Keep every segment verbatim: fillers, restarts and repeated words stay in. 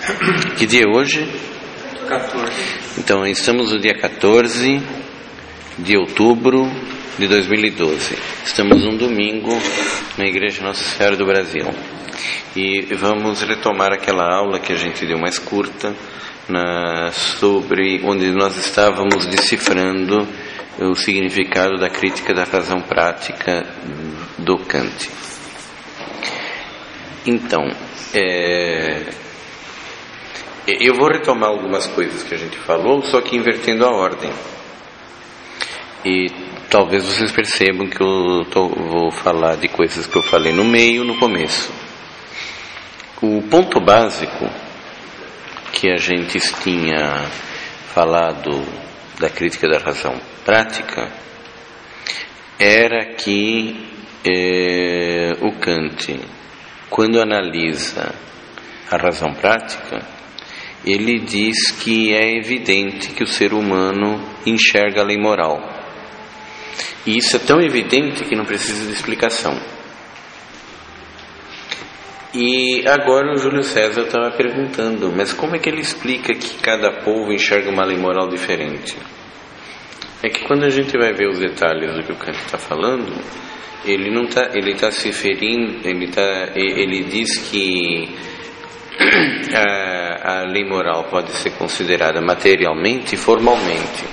Que dia é hoje? quatorze. Então, estamos no dia quatorze de outubro de dois mil e doze. Estamos num domingo na Igreja Nossa Senhora do Brasil. E vamos retomar aquela aula que a gente deu mais curta, na, sobre onde nós estávamos decifrando o significado da crítica da razão prática do Kant. Então, é, eu vou retomar algumas coisas que a gente falou, só que invertendo a ordem. E talvez vocês percebam que eu tô, vou falar de coisas que eu falei no meio e no começo. O ponto básico que a gente tinha falado da crítica da razão prática era que é, o Kant, quando analisa a razão prática, ele diz que é evidente que o ser humano enxerga a lei moral. E isso é tão evidente que não precisa de explicação. E agora o Júlio César estava perguntando, mas como é que ele explica que cada povo enxerga uma lei moral diferente? É que quando a gente vai ver os detalhes do que o Kant está falando, ele não tá, ele está se referindo, ele, tá, ele diz que a, a lei moral pode ser considerada materialmente e formalmente.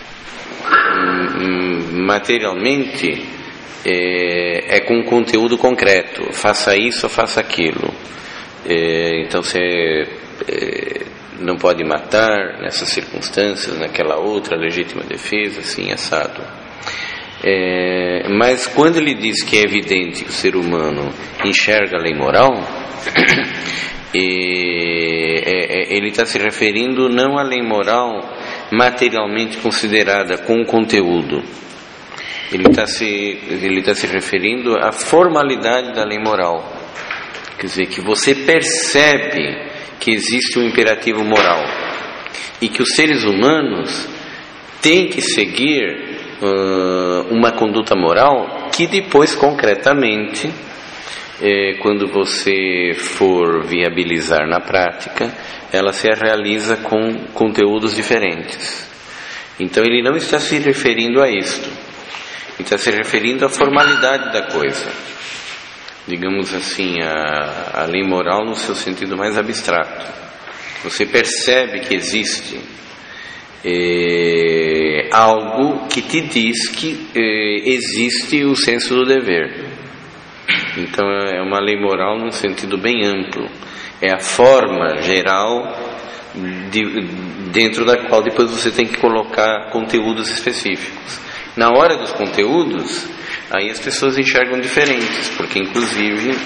Materialmente é, é com conteúdo concreto, faça isso ou faça aquilo. É, então você é, não pode matar nessas circunstâncias, naquela outra, legítima defesa, assim, assado. É, mas quando ele diz que é evidente que o ser humano enxerga a lei moral, é, é, ele está se referindo não à lei moral materialmente considerada com conteúdo. Ele está se, ele está se referindo à formalidade da lei moral. Quer dizer, que você percebe que existe um imperativo moral e que os seres humanos têm que seguir uh, uma conduta moral que depois, concretamente, eh, quando você for viabilizar na prática, ela se realiza com conteúdos diferentes. Então ele não está se referindo a isto. Ele está se referindo à formalidade da coisa. Digamos assim, a, a lei moral no seu sentido mais abstrato. Você percebe que existe é, algo que te diz que é, existe o senso do dever. Então é uma lei moral num sentido bem amplo. É a forma geral de, dentro da qual depois você tem que colocar conteúdos específicos. Na hora dos conteúdos, aí as pessoas enxergam diferentes, porque inclusive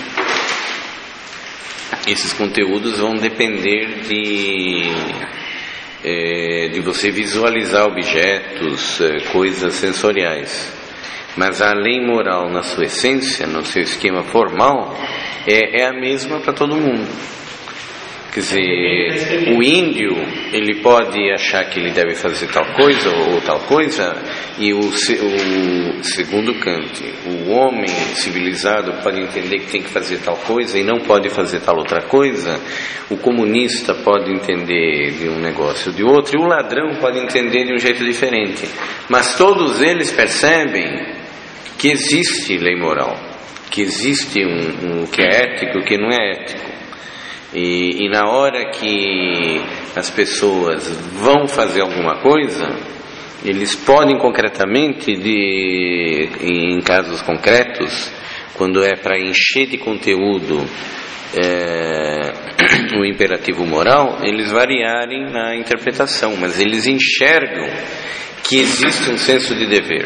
esses conteúdos vão depender de, é, de você visualizar objetos, é, coisas sensoriais. Mas a lei moral na sua essência, no seu esquema formal, é, é a mesma para todo mundo. Quer dizer, o índio, ele pode achar que ele deve fazer tal coisa ou tal coisa, e o, o segundo Kant, o homem civilizado pode entender que tem que fazer tal coisa e não pode fazer tal outra coisa, o comunista pode entender de um negócio ou de outro, e o ladrão pode entender de um jeito diferente. Mas todos eles percebem que existe lei moral, que existe um, um que é ético e o que não é ético. E, e na hora que as pessoas vão fazer alguma coisa, eles podem concretamente, de, em casos concretos, quando é para encher de conteúdo é, o imperativo moral, eles variarem na interpretação, mas eles enxergam que existe um senso de dever.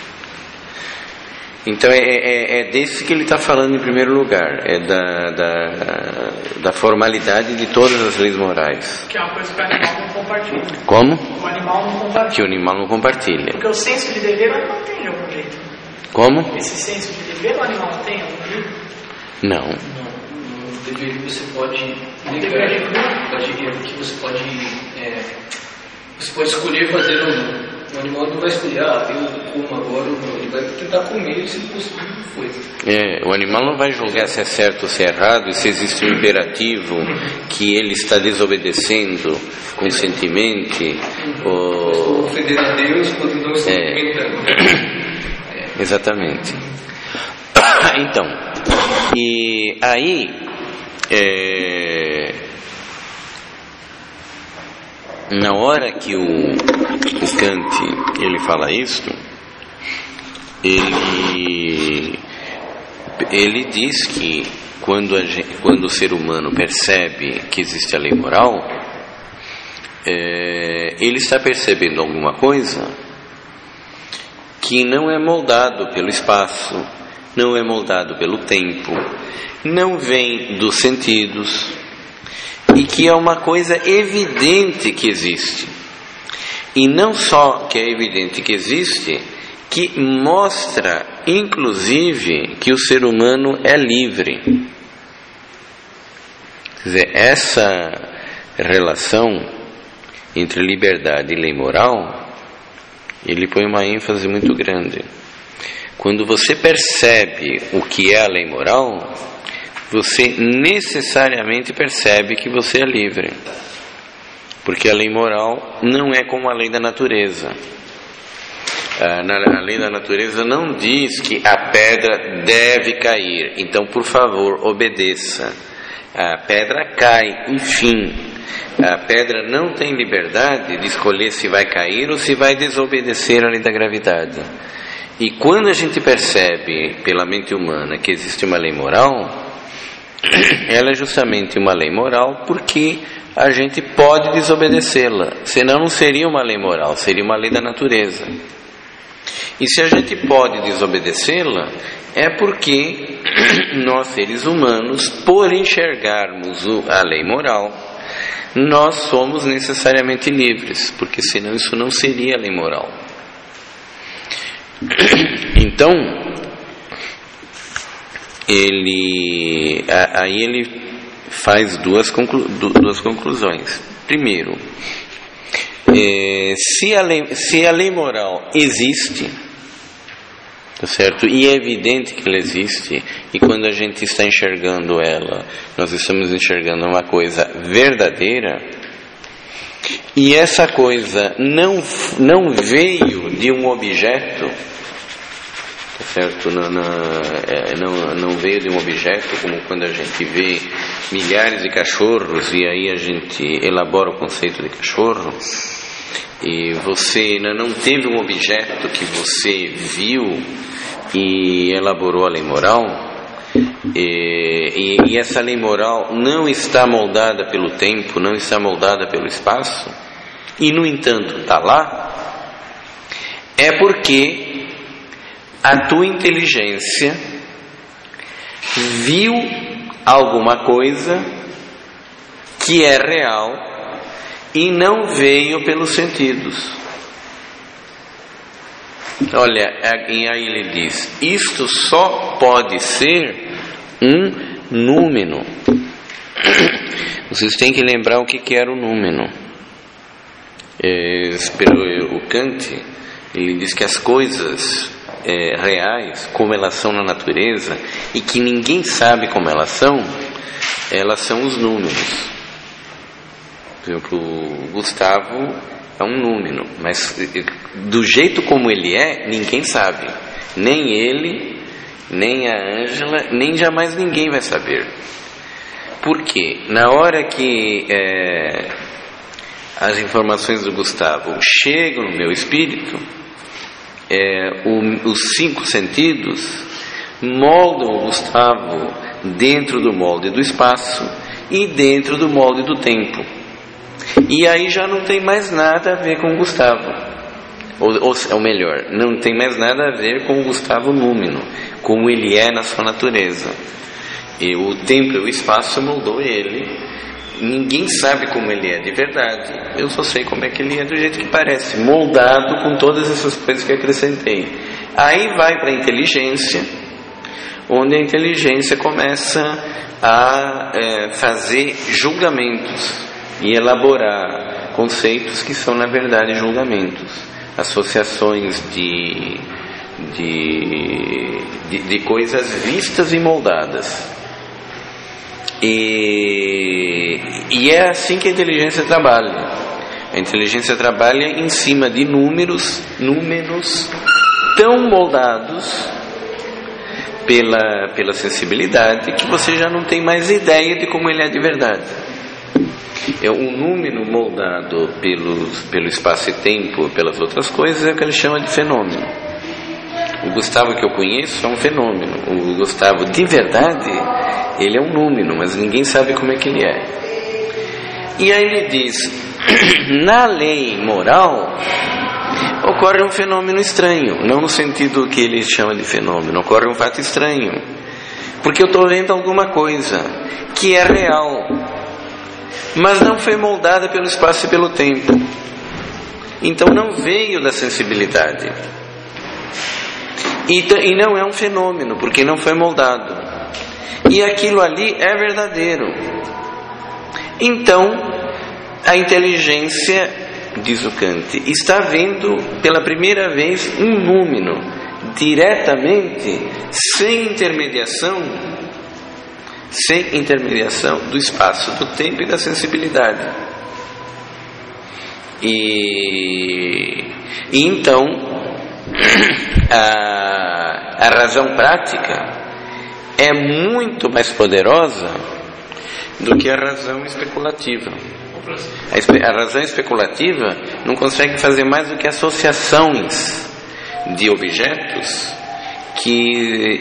Então é, é, é desse que ele está falando em primeiro lugar, é da, da, da formalidade de todas as leis morais. Que é uma coisa que o animal não compartilha. Como? O animal não compartilha. Que o animal não compartilha. Porque o senso de dever o animal tem de algum jeito. Como? Esse senso de dever o animal tem de algum jeito? Não. Não, no dever você pode negar, pode, que você pode, é, você pode escolher fazer ou não. O animal não vai escolher, ah, eu como agora, ele vai tentar comer, se possível, foi. É, o animal não vai julgar se é certo ou se é errado, e se existe um imperativo que ele está desobedecendo conscientemente. Ou... ofender a Deus quando não está é. alimentando. É. Exatamente. Então, e aí, é, na hora que o, o Kant ele fala isso, ele, ele diz que quando, a gente, quando o ser humano percebe que existe a lei moral, é, ele está percebendo alguma coisa que não é moldado pelo espaço, não é moldado pelo tempo, não vem dos sentidos, e que é uma coisa evidente que existe. E não só que é evidente que existe, que mostra, inclusive, que o ser humano é livre. Quer dizer, essa relação entre liberdade e lei moral, ele põe uma ênfase muito grande. Quando você percebe o que é a lei moral, você necessariamente percebe que você é livre. Porque a lei moral não é como a lei da natureza. A lei da natureza não diz que a pedra deve cair, então por favor obedeça. A pedra cai, enfim. A pedra não tem liberdade de escolher se vai cair ou se vai desobedecer à lei da gravidade. E quando a gente percebe pela mente humana que existe uma lei moral, ela é justamente uma lei moral porque a gente pode desobedecê-la. Senão não seria uma lei moral, seria uma lei da natureza. E se a gente pode desobedecê-la, é porque nós seres humanos, por enxergarmos a lei moral, nós somos necessariamente livres, porque senão isso não seria lei moral. Então, ele, aí ele faz duas, conclu, duas conclusões. Primeiro, é, se, a lei, se a lei moral existe, tá certo? E é evidente que ela existe, e quando a gente está enxergando ela, nós estamos enxergando uma coisa verdadeira, e essa coisa não, não veio de um objeto, tá certo? Não, não, não, não veio de um objeto, como quando a gente vê milhares de cachorros e aí a gente elabora o conceito de cachorro, e você não teve um objeto que você viu e elaborou a lei moral, e, e, e essa lei moral não está moldada pelo tempo, não está moldada pelo espaço, e no entanto está lá, é porque a tua inteligência viu alguma coisa que é real e não veio pelos sentidos. Olha, e aí ele diz, isto só pode ser um númeno. Vocês têm que lembrar o que, que era o númeno. É, o Kant, ele diz que as coisas é, reais, como elas são na natureza, e que ninguém sabe como elas são, elas são os números. Por exemplo, o Gustavo é um número, mas do jeito como ele é, ninguém sabe. Nem ele, nem a Ângela, nem jamais ninguém vai saber. Por quê? Na hora que é, as informações do Gustavo chegam no meu espírito, é, o, os cinco sentidos moldam o Gustavo dentro do molde do espaço e dentro do molde do tempo. E aí já não tem mais nada a ver com o Gustavo, ou, ou, ou melhor, não tem mais nada a ver com o Gustavo númeno, como ele é na sua natureza. E o tempo e o espaço moldou ele. Ninguém sabe como ele é de verdade. Eu só sei como é que ele é do jeito que parece, moldado com todas essas coisas que eu acrescentei. Aí vai para a inteligência, onde a inteligência começa a é, fazer julgamentos e elaborar conceitos que são na verdade julgamentos. associações de, de, de, de coisas vistas e moldadas. E, e é assim que a inteligência trabalha. A inteligência trabalha em cima de números, números tão moldados pela, pela sensibilidade que você já não tem mais ideia de como ele é de verdade. É um número moldado pelos, pelo espaço e tempo, pelas outras coisas, é o que ele chama de fenômeno. O Gustavo que eu conheço é um fenômeno. O Gustavo de verdade, ele é um número, mas ninguém sabe como é que ele é. E aí ele diz, na lei moral ocorre um fenômeno estranho, não no sentido que ele chama de fenômeno, ocorre um fato estranho, porque eu estou vendo alguma coisa que é real, mas não foi moldada pelo espaço e pelo tempo, então não veio da sensibilidade, e, e não é um fenômeno, porque não foi moldado, e aquilo ali é verdadeiro. Então a inteligência, diz o Kant, está vendo pela primeira vez um número diretamente, sem intermediação, sem intermediação do espaço, do tempo e da sensibilidade. E, e então a, a razão prática é muito mais poderosa do que a razão especulativa. A, espe- a razão especulativa não consegue fazer mais do que associações de objetos que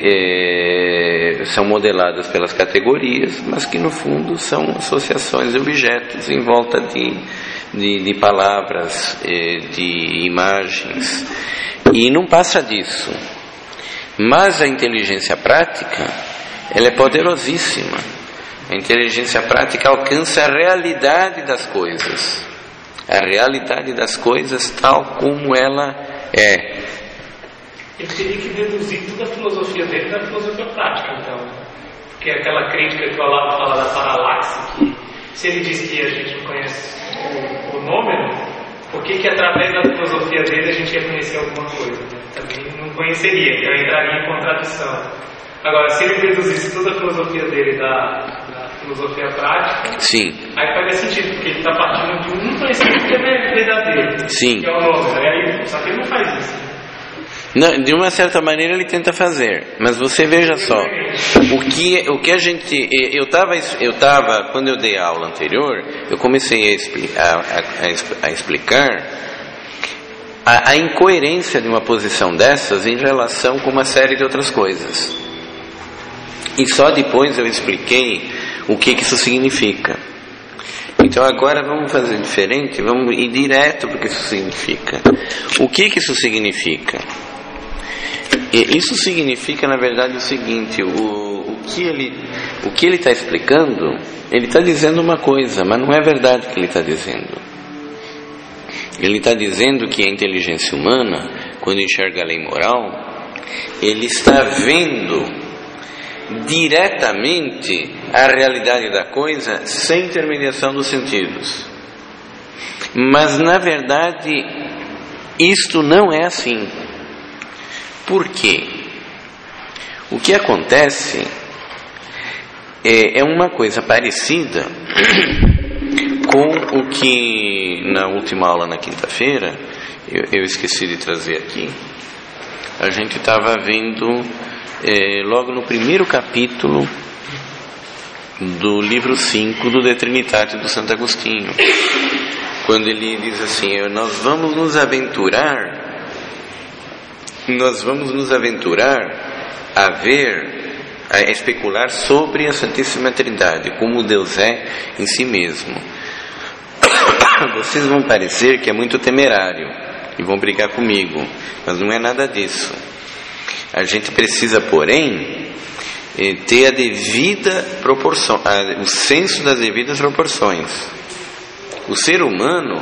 é, são modeladas pelas categorias, mas que no fundo são associações de objetos em volta de, de, de palavras, é, de imagens, e não passa disso. Mas a inteligência prática, ela é poderosíssima. A inteligência prática alcança a realidade das coisas, a realidade das coisas tal como ela é. Ele teria que deduzir toda a filosofia dele da filosofia prática, então. Porque aquela crítica que o Olavo fala da paralaxe, que se ele diz que a gente não conhece o, o número, por que que através da filosofia dele a gente ia conhecer alguma coisa? Né? Também não conheceria, então entraria em contradição. Agora, se ele deduzisse toda a filosofia dele da, da filosofia prática, sim, aí faria sentido, porque ele está partindo de um conhecimento que é verdadeiro, sim, que é o número. Aí, só que ele não faz isso. Não, de uma certa maneira ele tenta fazer, mas você veja só, o que, o que a gente, eu estava, eu tava, quando eu dei a aula anterior, eu comecei a, expli, a, a, a explicar a, a incoerência de uma posição dessas em relação com uma série de outras coisas, e só depois eu expliquei o que, que isso significa. Então agora vamos fazer diferente, vamos ir direto para o que isso significa. O que, que isso significa? Isso significa, na verdade, o seguinte: o, o que ele o que ele está explicando, ele está dizendo uma coisa, mas não é verdade o que ele está dizendo. Ele está dizendo que a inteligência humana, quando enxerga a lei moral, ele está vendo diretamente a realidade da coisa sem intermediação dos sentidos. Mas, na verdade, isto não é assim. Por quê? O que acontece é, é uma coisa parecida com o que na última aula na quinta-feira eu, eu esqueci de trazer aqui. A gente estava vendo é, logo no primeiro capítulo do livro cinco do De Trinitate do Santo Agostinho, quando ele diz assim: nós vamos nos aventurar nós vamos nos aventurar a ver, a especular sobre a Santíssima Trindade, como Deus é em si mesmo. Vocês vão parecer que é muito temerário e vão brigar comigo, mas não é nada disso. A gente precisa, porém, ter a devida proporção, o senso das devidas proporções. O ser humano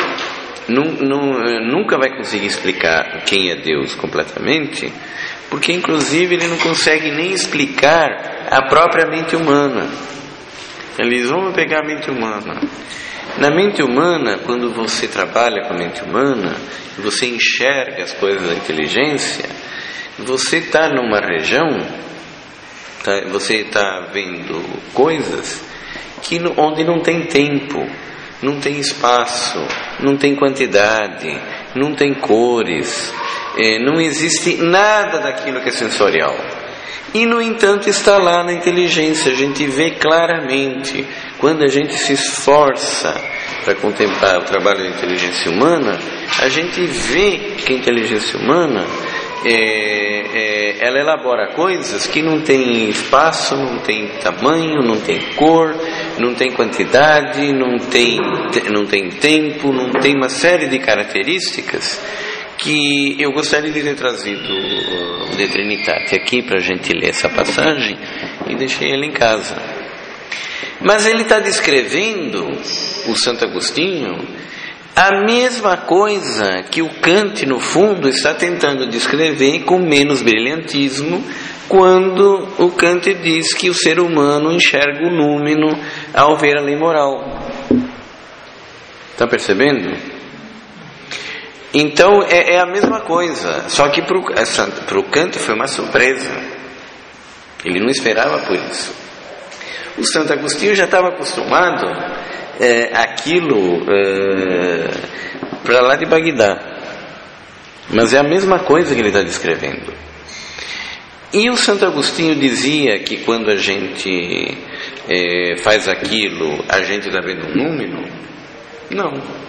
nunca vai conseguir explicar quem é Deus completamente, porque inclusive ele não consegue nem explicar a própria mente humana. Eles vão pegar a mente humana. Na mente humana, quando você trabalha com a mente humana, você enxerga as coisas da inteligência, você está numa região, tá, você está vendo coisas que, onde não tem tempo, não tem espaço, não tem quantidade, não tem cores, é, não existe nada daquilo que é sensorial. E, no entanto, está lá na inteligência. A gente vê claramente, quando a gente se esforça para contemplar o trabalho da inteligência humana, a gente vê que a inteligência humana é, é, ela elabora coisas que não tem espaço, não tem tamanho, não tem cor, não tem quantidade, não tem, não tem tempo, não tem uma série de características que eu gostaria de ter trazido o De Trinitate aqui para a gente ler essa passagem, e deixei ele em casa. Mas ele está descrevendo, o Santo Agostinho, a mesma coisa que o Kant, no fundo, está tentando descrever com menos brilhantismo, quando o Kant diz que o ser humano enxerga o númeno ao ver a lei moral. Está percebendo? Então é, é a mesma coisa, só que para o Kant foi uma surpresa. Ele não esperava por isso. O Santo Agostinho já estava acostumado é, àquilo é, para lá de Bagdá. Mas é a mesma coisa que ele está descrevendo. E o Santo Agostinho dizia que quando a gente é, faz aquilo, a gente está vendo um número? Não.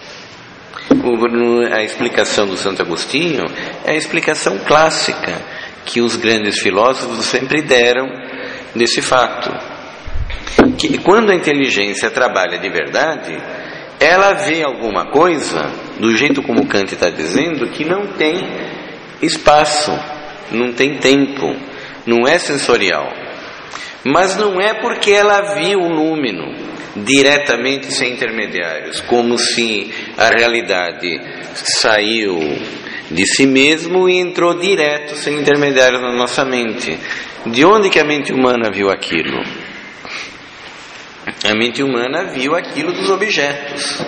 A explicação do Santo Agostinho é a explicação clássica que os grandes filósofos sempre deram desse fato, que quando a inteligência trabalha de verdade, ela vê alguma coisa, do jeito como Kant está dizendo, que não tem espaço, não tem tempo, não é sensorial. Mas não é porque ela viu o número diretamente, sem intermediários, como se a realidade saiu de si mesmo e entrou direto, sem intermediários, na nossa mente. De onde que a mente humana viu aquilo? A mente humana viu aquilo dos objetos.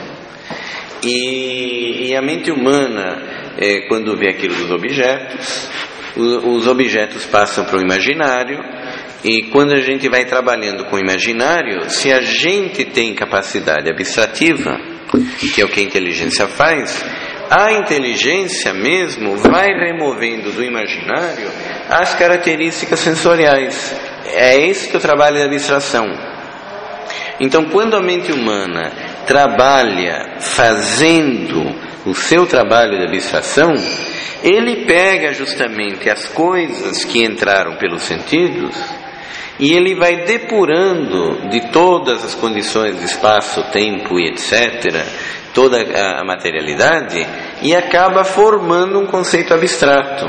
E, e a mente humana, é, quando vê aquilo dos objetos, o, os objetos passam para o imaginário. E quando a gente vai trabalhando com o imaginário, se a gente tem capacidade abstrativa, que é o que a inteligência faz, a inteligência mesmo vai removendo do imaginário as características sensoriais. É esse que é o trabalho da abstração. Então, quando a mente humana trabalha fazendo o seu trabalho de abstração, ele pega justamente as coisas que entraram pelos sentidos e ele vai depurando de todas as condições de espaço, tempo e etcétera, toda a materialidade, e acaba formando um conceito abstrato.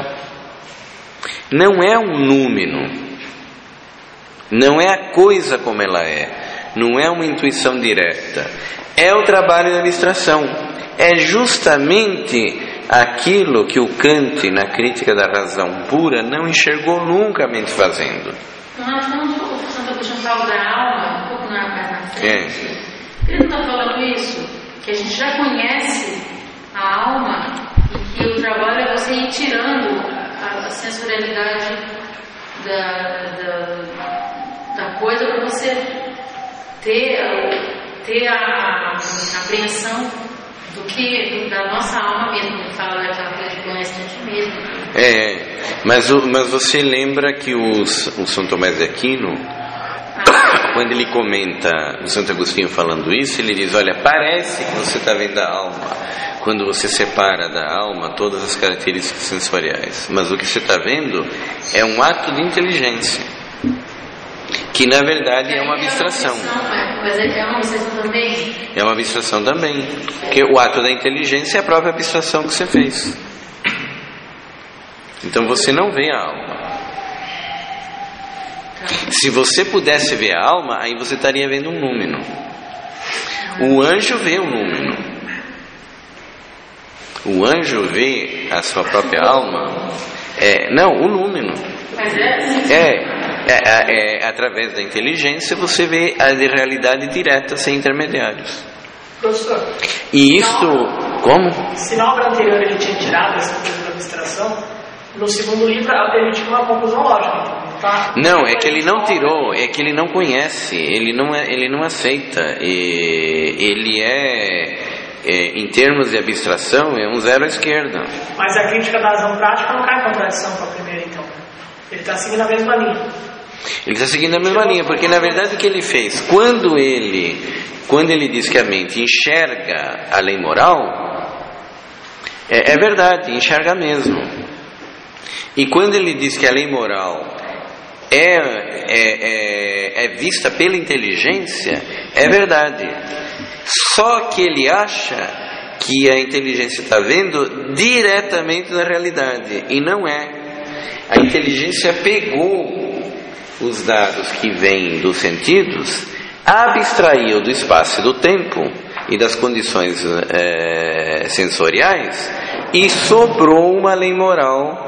Não é um número, não é a coisa como ela é, não é uma intuição direta, é o trabalho da abstração. É justamente aquilo que o Kant, na Crítica da Razão Pura, não enxergou nunca a mente fazendo. Nós estamos, o Santo Agostinho fala da alma, um pouco mais na frente. É. Ele não está falando isso, que a gente já conhece a alma e que o trabalho é você ir tirando a, a sensorialidade da, da, da coisa para você ter, ter a, a apreensão do que da nossa alma mesmo, que fala daquela coisa de conhecer a gente mesmo. É, mas, o, mas você lembra que os, o São Tomás de Aquino, ah. quando ele comenta o Santo Agostinho falando isso, ele diz: olha, parece que você está vendo a alma quando você separa da alma todas as características sensoriais, mas o que você está vendo é um ato de inteligência, que na verdade é uma abstração. Mas é uma abstração também? É uma abstração também, porque o ato da inteligência é a própria abstração que você fez. Então você não vê a alma. Se você pudesse ver a alma, aí você estaria vendo um número. O anjo vê o número. O anjo vê a sua própria alma. É, não, o número. Mas é assim. É. É, é, é, através da inteligência você vê a realidade direta, sem intermediários. Professor, E isto, como? se na obra anterior ele tinha tirado essa coisa da abstração, no segundo livro ele tinha uma conclusão lógica. Então, tá? Não, é que ele não tirou, é que ele não conhece, ele não, é, ele não aceita. E ele é, é, em termos de abstração, é um zero à esquerda. Mas a crítica da razão prática não cai em contradição com a primeira, então. Ele está seguindo a mesma linha. Ele está seguindo a mesma linha, porque na verdade o que ele fez, quando ele, quando ele diz que a mente enxerga a lei moral, é, é verdade, enxerga mesmo. E quando ele diz que a lei moral é, é, é, é vista pela inteligência, é verdade. Só que ele acha que a inteligência está vendo diretamente na realidade, e não é. A inteligência pegou os dados que vêm dos sentidos, abstraiu do espaço e do tempo e das condições é, sensoriais e sobrou uma lei moral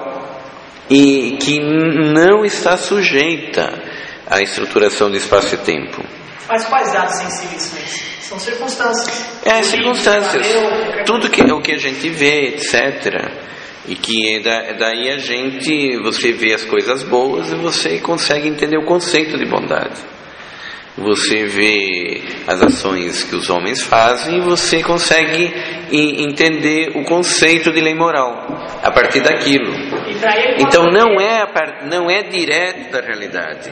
e que não está sujeita à estruturação de espaço e tempo. Mas quais dados sensíveis são esses? São circunstâncias. É, circunstâncias. Tudo que, o que a gente vê, etcétera. E que da, daí a gente, você vê as coisas boas e você consegue entender o conceito de bondade. Você vê as ações que os homens fazem e você consegue entender o conceito de lei moral a partir daquilo. Então não é, não é direto da realidade.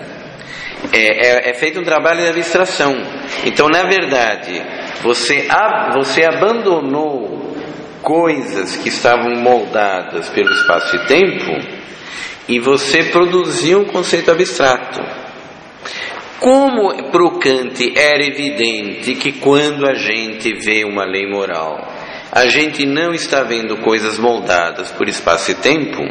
É, é, é feito um trabalho de abstração. Então na verdade você, você abandonou coisas que estavam moldadas pelo espaço e tempo e você produziu um conceito abstrato. Como para o Kant era evidente que quando a gente vê uma lei moral, a gente não está vendo coisas moldadas por espaço e tempo,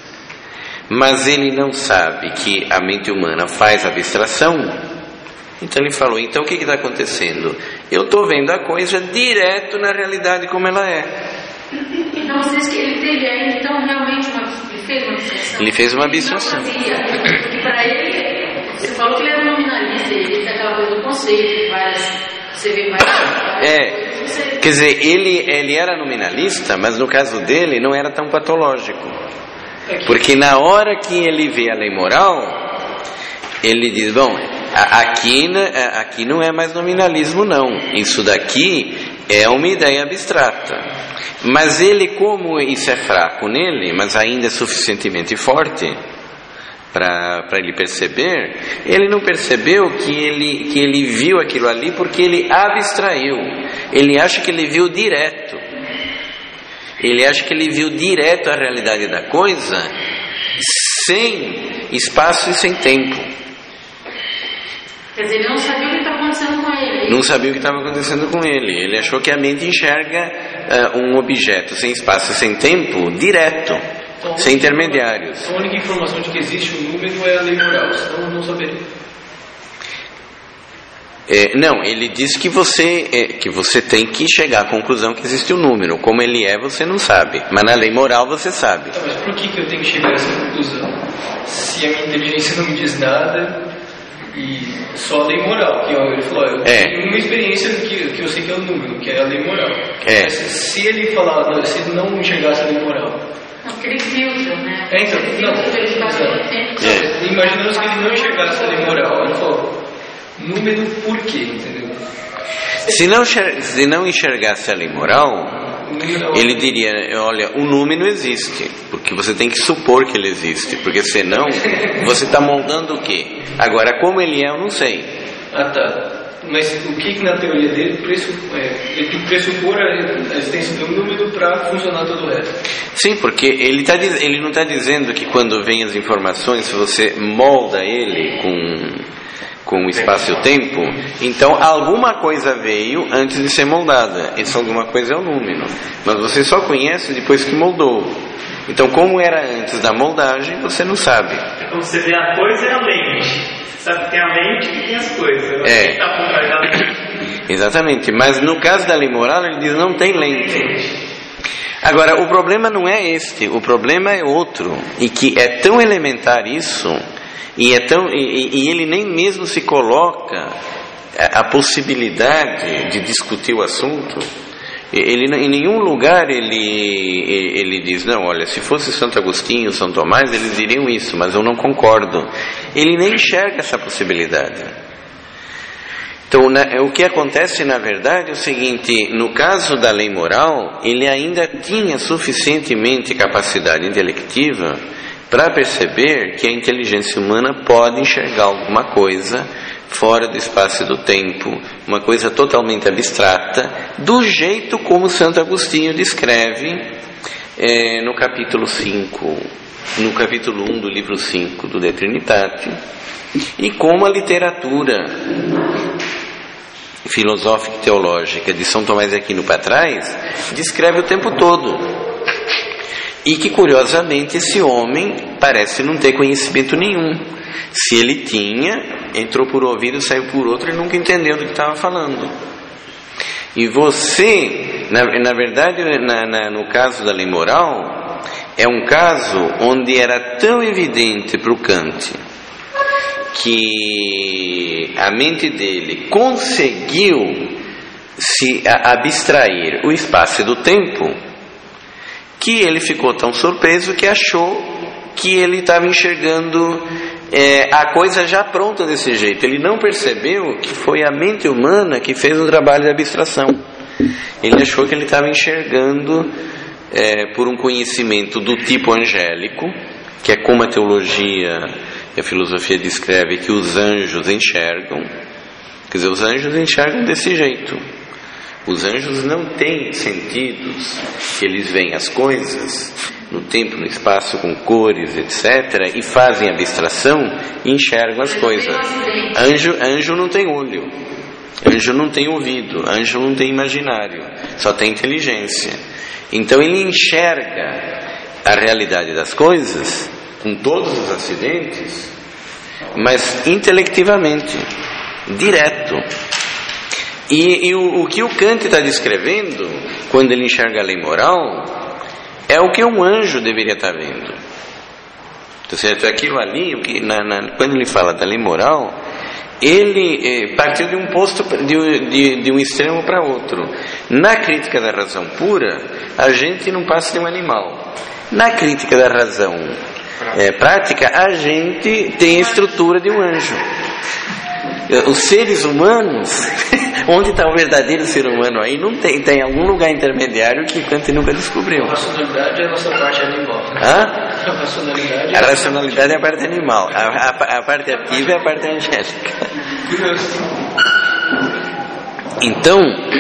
mas ele não sabe que a mente humana faz abstração, então ele falou, então o que está acontecendo? Eu estou vendo a coisa direto na realidade como ela é. Então você diz que ele teve aí, então, realmente uma, ele fez uma abstração? Ele fez uma abstração. Ele não fazia, porque para ele, você falou que ele era nominalista, ele tem aquela coisa do conceito, várias, você vê várias... É, coisas, quer dizer, ele, ele era nominalista, mas no caso dele não era tão patológico. Porque na hora que ele vê a lei moral, ele diz, bom, aqui, aqui não é mais nominalismo não, isso daqui é uma ideia abstrata. Mas ele, como isso é fraco nele, mas ainda é suficientemente forte para ele perceber, ele não percebeu que ele, que ele viu aquilo ali porque ele abstraiu. Ele acha que ele viu direto. Ele acha que ele viu direto a realidade da coisa, sem espaço e sem tempo. Quer dizer, ele não sabia o que estava acontecendo com ele. Não sabia o que estava acontecendo com ele. Ele achou que a mente enxerga uh, um objeto sem espaço e sem tempo, direto, então, sem intermediários. A única informação de que existe um número é a lei moral, senão não saberia. É, não, ele diz que você, é, que você tem que chegar à conclusão que existe um número. Como ele é, você não sabe. Mas na lei moral você sabe. Tá, mas por que, que eu tenho que chegar a essa conclusão? Se a minha inteligência não me diz nada... E só a lei moral, que ele falou, eu é. tenho uma experiência que, que eu sei que é o número, que é a lei moral. É. Mas se ele falar, se ele não enxergasse a lei moral. Não, porque ele filtra, né? É, então, ele não. filtra, ele passa o tempo. É. Imaginando que ele não enxergasse a lei moral, ele falou, número por quê, entendeu? Se não, se não enxergasse a lei moral, ele diria, olha, o número existe, porque você tem que supor que ele existe, porque senão você está moldando o quê? Agora, como ele é, eu não sei. Ah, tá. Mas o que, que na teoria dele pressupor, é, ele pressupor a existência de um número para funcionar todo o resto? Sim, porque ele, tá, ele não está dizendo que quando vem as informações, se você molda ele com... com o espaço e o tempo, então alguma coisa veio antes de ser moldada. Essa alguma coisa é o número, mas você só conhece depois que moldou. Então, como era antes da moldagem, você não sabe. Então você vê a coisa e a lente. Sabe que tem a lente e tem as coisas. É. Está por trás da lente. Exatamente, mas no caso da lei moral ele diz não tem lente. Agora, o problema não é este, o problema é outro, e que é tão elementar isso. E, é tão, e, e ele nem mesmo se coloca a possibilidade de discutir o assunto. Ele, em nenhum lugar ele, ele diz, não, olha, se fosse Santo Agostinho, São Tomás, eles diriam isso, mas eu não concordo. Ele nem enxerga essa possibilidade. Então, na, o que acontece, na verdade, é o seguinte: no caso da lei moral, ele ainda tinha suficientemente capacidade intelectiva para perceber que a inteligência humana pode enxergar alguma coisa fora do espaço e do tempo, uma coisa totalmente abstrata, do jeito como Santo Agostinho descreve é, no capítulo cinco, no capítulo um do livro cinco do De Trinitate, e como a literatura filosófica e teológica de São Tomás de Aquino para trás descreve o tempo todo. E que, curiosamente, esse homem parece não ter conhecimento nenhum. Se ele tinha, entrou por um ouvido, saiu por outro e nunca entendeu do que estava falando. E você, na, na verdade, na, na, no caso da lei moral, é um caso onde era tão evidente para o Kant que a mente dele conseguiu se abstrair o espaço e do tempo, que ele ficou tão surpreso que achou que ele estava enxergando é, a coisa já pronta desse jeito. Ele não percebeu que foi a mente humana que fez o trabalho de abstração. Ele achou que ele estava enxergando é, por um conhecimento do tipo angélico, que é como a teologia e a filosofia descreve que os anjos enxergam. Quer dizer, os anjos enxergam desse jeito. Os anjos não têm sentidos, que eles veem as coisas no tempo, no espaço, com cores, etcétera, e fazem abstração e enxergam as coisas. Anjo, anjo não tem olho, anjo não tem ouvido, anjo não tem imaginário, só tem inteligência. Então ele enxerga a realidade das coisas, com todos os acidentes, mas intelectivamente, direto. E, e o, o que o Kant está descrevendo, quando ele enxerga a lei moral, é o que um anjo deveria estar vendo. Tá certo? Aquilo ali, o que, na, na, quando ele fala da lei moral, ele eh, partiu de um posto, de, de, de um extremo para outro. Na crítica da razão pura, a gente não passa de um animal. Na crítica da razão eh, prática, a gente tem a estrutura de um anjo. Os seres humanos, onde está o verdadeiro ser humano aí? Não tem, tem algum lugar intermediário que Kant nunca descobriu. A racionalidade é a nossa parte animal. Hã? A racionalidade, a racionalidade é a parte animal, a, a, a parte ativa é a parte angélica. Então,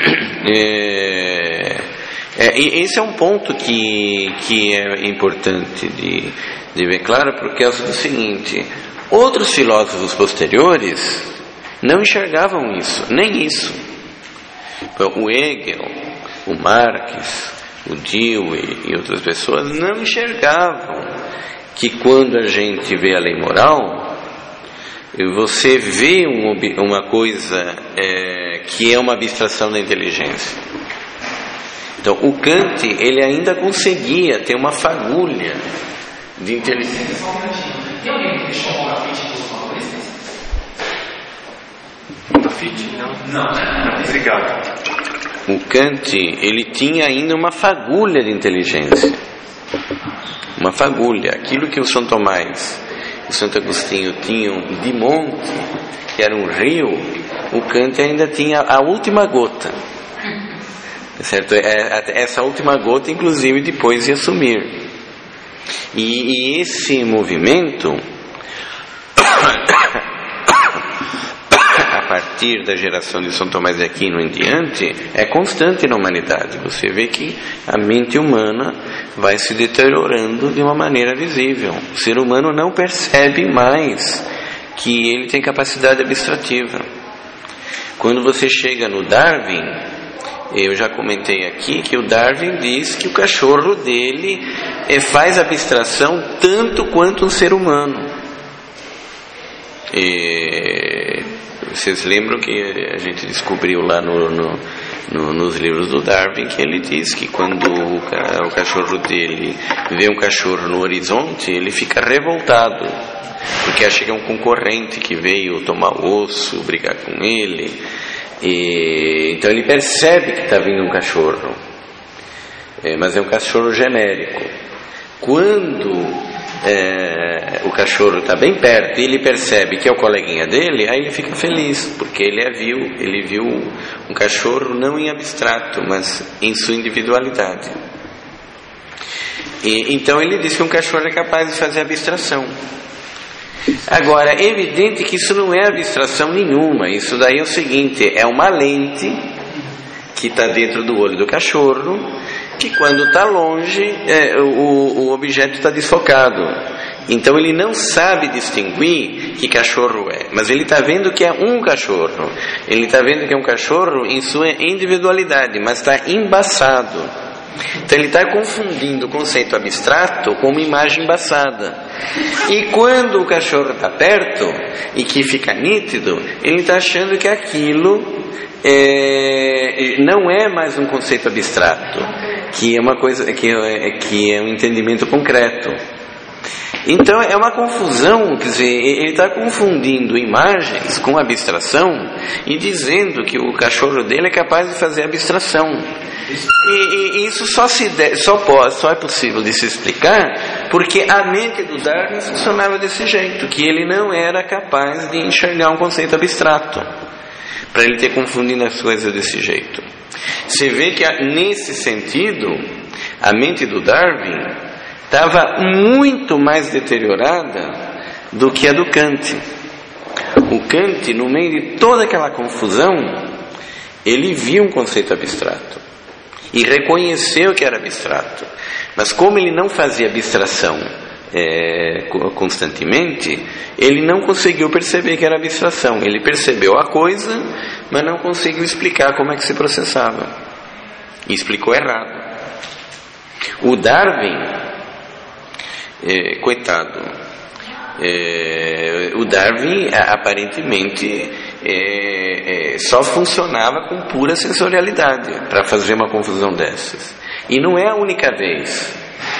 é, é, esse é um ponto que, que é importante de, de ver claro, porque é o seguinte: outros filósofos posteriores não enxergavam isso, nem isso. O Hegel, o Marx, o Dewey e outras pessoas não enxergavam que quando a gente vê a lei moral, você vê um, uma coisa é, que é uma abstração da inteligência. Então o Kant, ele ainda conseguia ter uma fagulha de inteligência. Tem alguém que deixou um grafite dos valores? Grafite? Não. Não. Obrigado. O Kant, ele tinha ainda uma fagulha de inteligência. Uma fagulha. Aquilo que o São Tomás e o Santo Agostinho tinham de monte, que era um rio, o Kant ainda tinha a última gota. Certo? Essa última gota, inclusive, depois ia sumir. E, e esse movimento, a partir da geração de São Tomás de Aquino em diante, é constante na humanidade. Você vê que a mente humana vai se deteriorando de uma maneira visível. O ser humano não percebe mais que ele tem capacidade abstrativa. Quando você chega no Darwin, eu já comentei aqui que o Darwin diz que o cachorro dele faz abstração tanto quanto um ser humano. E vocês lembram que a gente descobriu lá no, no, no, nos livros do Darwin que ele diz que quando o, o cachorro dele vê um cachorro no horizonte, ele fica revoltado, porque acha que é um concorrente que veio tomar osso, brigar com ele. E, então ele percebe que está vindo um cachorro, é, mas é um cachorro genérico. Quando é, o cachorro está bem perto e ele percebe que é o coleguinha dele, aí ele fica feliz, porque ele, é, viu, ele viu um cachorro não em abstrato, mas em sua individualidade. E, então ele diz que um cachorro é capaz de fazer abstração. Agora, é evidente que isso não é abstração nenhuma. Isso daí é o seguinte: é uma lente que está dentro do olho do cachorro, que quando está longe, é, o, o objeto está desfocado. Então ele não sabe distinguir que cachorro é, mas ele está vendo que é um cachorro. Ele está vendo que é um cachorro em sua individualidade, mas está embaçado. Então ele está confundindo o conceito abstrato com uma imagem embaçada. E quando o cachorro está perto e que fica nítido, ele está achando que aquilo é, não é mais um conceito abstrato, que é uma coisa que é, que é um entendimento concreto. Então é uma confusão, quer dizer, ele está confundindo imagens com abstração e dizendo que o cachorro dele é capaz de fazer abstração. E, e isso só, se de, só, pode, só é possível de se explicar porque a mente do Darwin funcionava desse jeito, que ele não era capaz de enxergar um conceito abstrato, para ele ter confundido as coisas desse jeito. Você vê que nesse sentido a mente do Darwin estava muito mais deteriorada do que a do Kant. O Kant, no meio de toda aquela confusão, ele viu um conceito abstrato e reconheceu que era abstrato, mas como ele não fazia abstração é, constantemente, ele não conseguiu perceber que era abstração. Ele percebeu a coisa, mas não conseguiu explicar como é que se processava, e explicou errado. O Darwin, É, coitado, é, o Darwin aparentemente é, é, só funcionava com pura sensorialidade para fazer uma confusão dessas, e não é a única vez.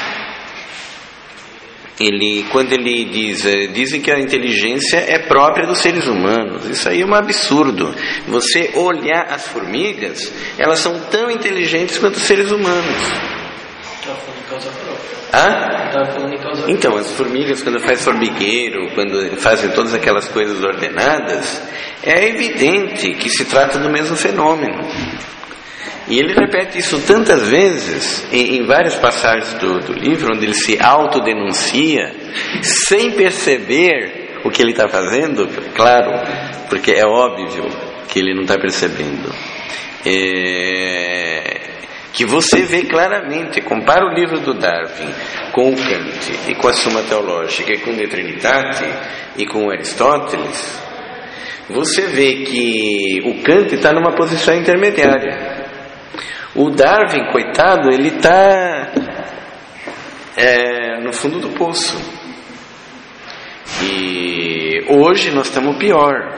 Ele, quando ele diz, dizem que a inteligência é própria dos seres humanos, isso aí é um absurdo. Você olhar as formigas, elas são tão inteligentes quanto os seres humanos. Ah? Então, as formigas, quando faz formigueiro, quando fazem todas aquelas coisas ordenadas, é evidente que se trata do mesmo fenômeno. E ele repete isso tantas vezes, em, em várias passagens do, do livro, onde ele se autodenuncia, sem perceber o que ele está fazendo, claro, porque é óbvio que ele não está percebendo. É... que você vê claramente, compara o livro do Darwin com o Kant e com a Suma Teológica e com De Trinitate e com Aristóteles, você vê que o Kant está numa posição intermediária. O Darwin, coitado, ele está é, no fundo do poço. E hoje nós estamos pior.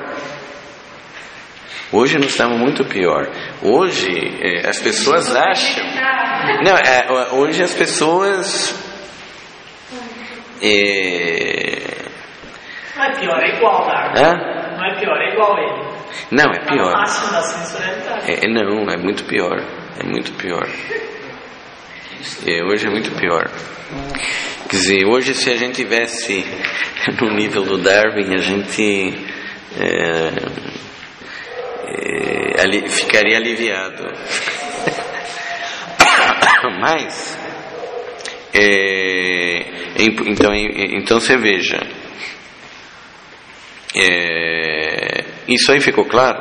Hoje nós estamos muito pior. Hoje é, as pessoas acham... Não, é, hoje as pessoas... É... Não é pior, é igual, Darwin. Hã? Não é pior, é igual ele. Não, é pior. Tá no máximo da sensorialidade. É, não, é muito pior. É muito pior. É, hoje é muito pior. Quer dizer, hoje se a gente tivesse no nível do Darwin, a gente... É, É, ali, ficaria aliviado. Mas é, então, então você veja, é, isso aí ficou claro?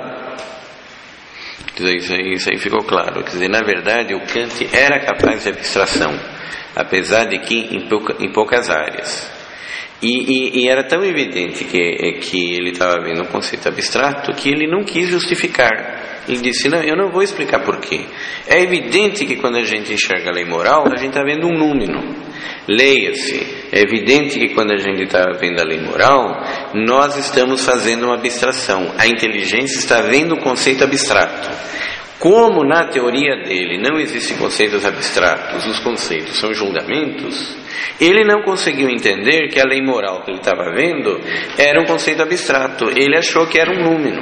Isso aí, isso aí ficou claro. Quer dizer, na verdade o Kant era capaz de abstração, apesar de que em, pouca, em poucas áreas. E, e, e era tão evidente que, que ele estava vendo um conceito abstrato que ele não quis justificar. Ele disse, não, eu não vou explicar por quê. É evidente que quando a gente enxerga a lei moral, a gente está vendo um número. Leia-se, é evidente que quando a gente está vendo a lei moral, nós estamos fazendo uma abstração. A inteligência está vendo o conceito abstrato. Como na teoria dele não existem conceitos abstratos, os conceitos são julgamentos, ele não conseguiu entender que a lei moral que ele estava vendo era um conceito abstrato. Ele achou que era um número,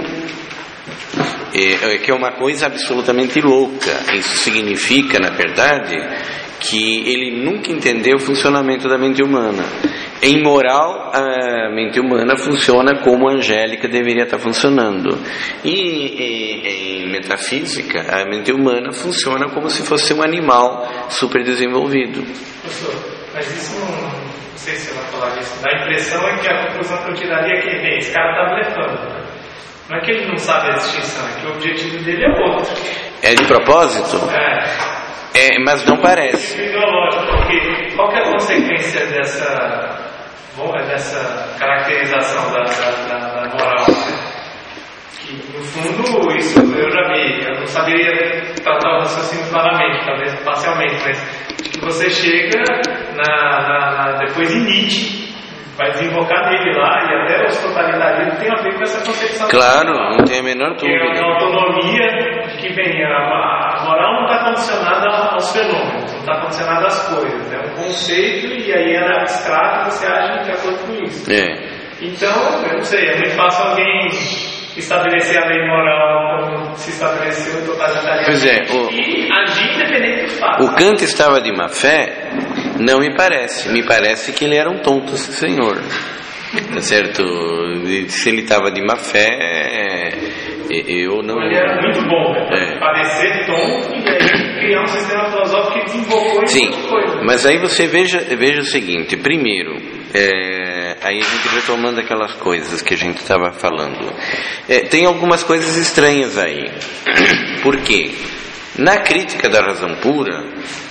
é, que é uma coisa absolutamente louca. Isso significa, na verdade, que ele nunca entendeu o funcionamento da mente humana. Em moral, a mente humana funciona como a angélica deveria estar funcionando. E em, em metafísica, a mente humana funciona como se fosse um animal super desenvolvido. Professor, mas isso não, não sei se você vai falar disso. A impressão é que a conclusão que eu tiraria é que, bem, esse cara está blefando. Não é que ele não sabe a distinção, é que o objetivo dele é outro. É de propósito? É. É, mas não parece. É ideológico, porque qual que é a consequência dessa, dessa caracterização da, da, da, da moral? Que, no fundo, isso eu já vi, eu não saberia tratar o raciocínio claramente, talvez parcialmente, mas que você chega na, na, na, depois em Nietzsche, vai desembocar nele lá, e até os totalitarismos tem a ver com essa concepção. Claro, não tem a menor dúvida. Que é uma autonomia que vem, a, a moral não está condicionada aos fenômenos, não está condicionada às coisas, é um conceito e aí é abstrato, você age de acordo com isso. É. Então, eu não sei, é muito fácil alguém estabelecer a lei moral como se estabeleceu o totalitarismo. Pois é, o, e agir independente do fato. O Kant estava de má fé? Não me parece. Me parece que ele era um tonto, esse senhor. Tá certo? Se ele estava de má fé, eu não... Ele era muito bom, né? É. Parecer tonto e aí criar um sistema filosófico que desenvolveu Sim, essas coisas. Mas aí você veja, veja o seguinte. Primeiro, é, aí a gente retomando aquelas coisas que a gente estava falando, é, tem algumas coisas estranhas aí. Por quê? Na crítica da razão pura,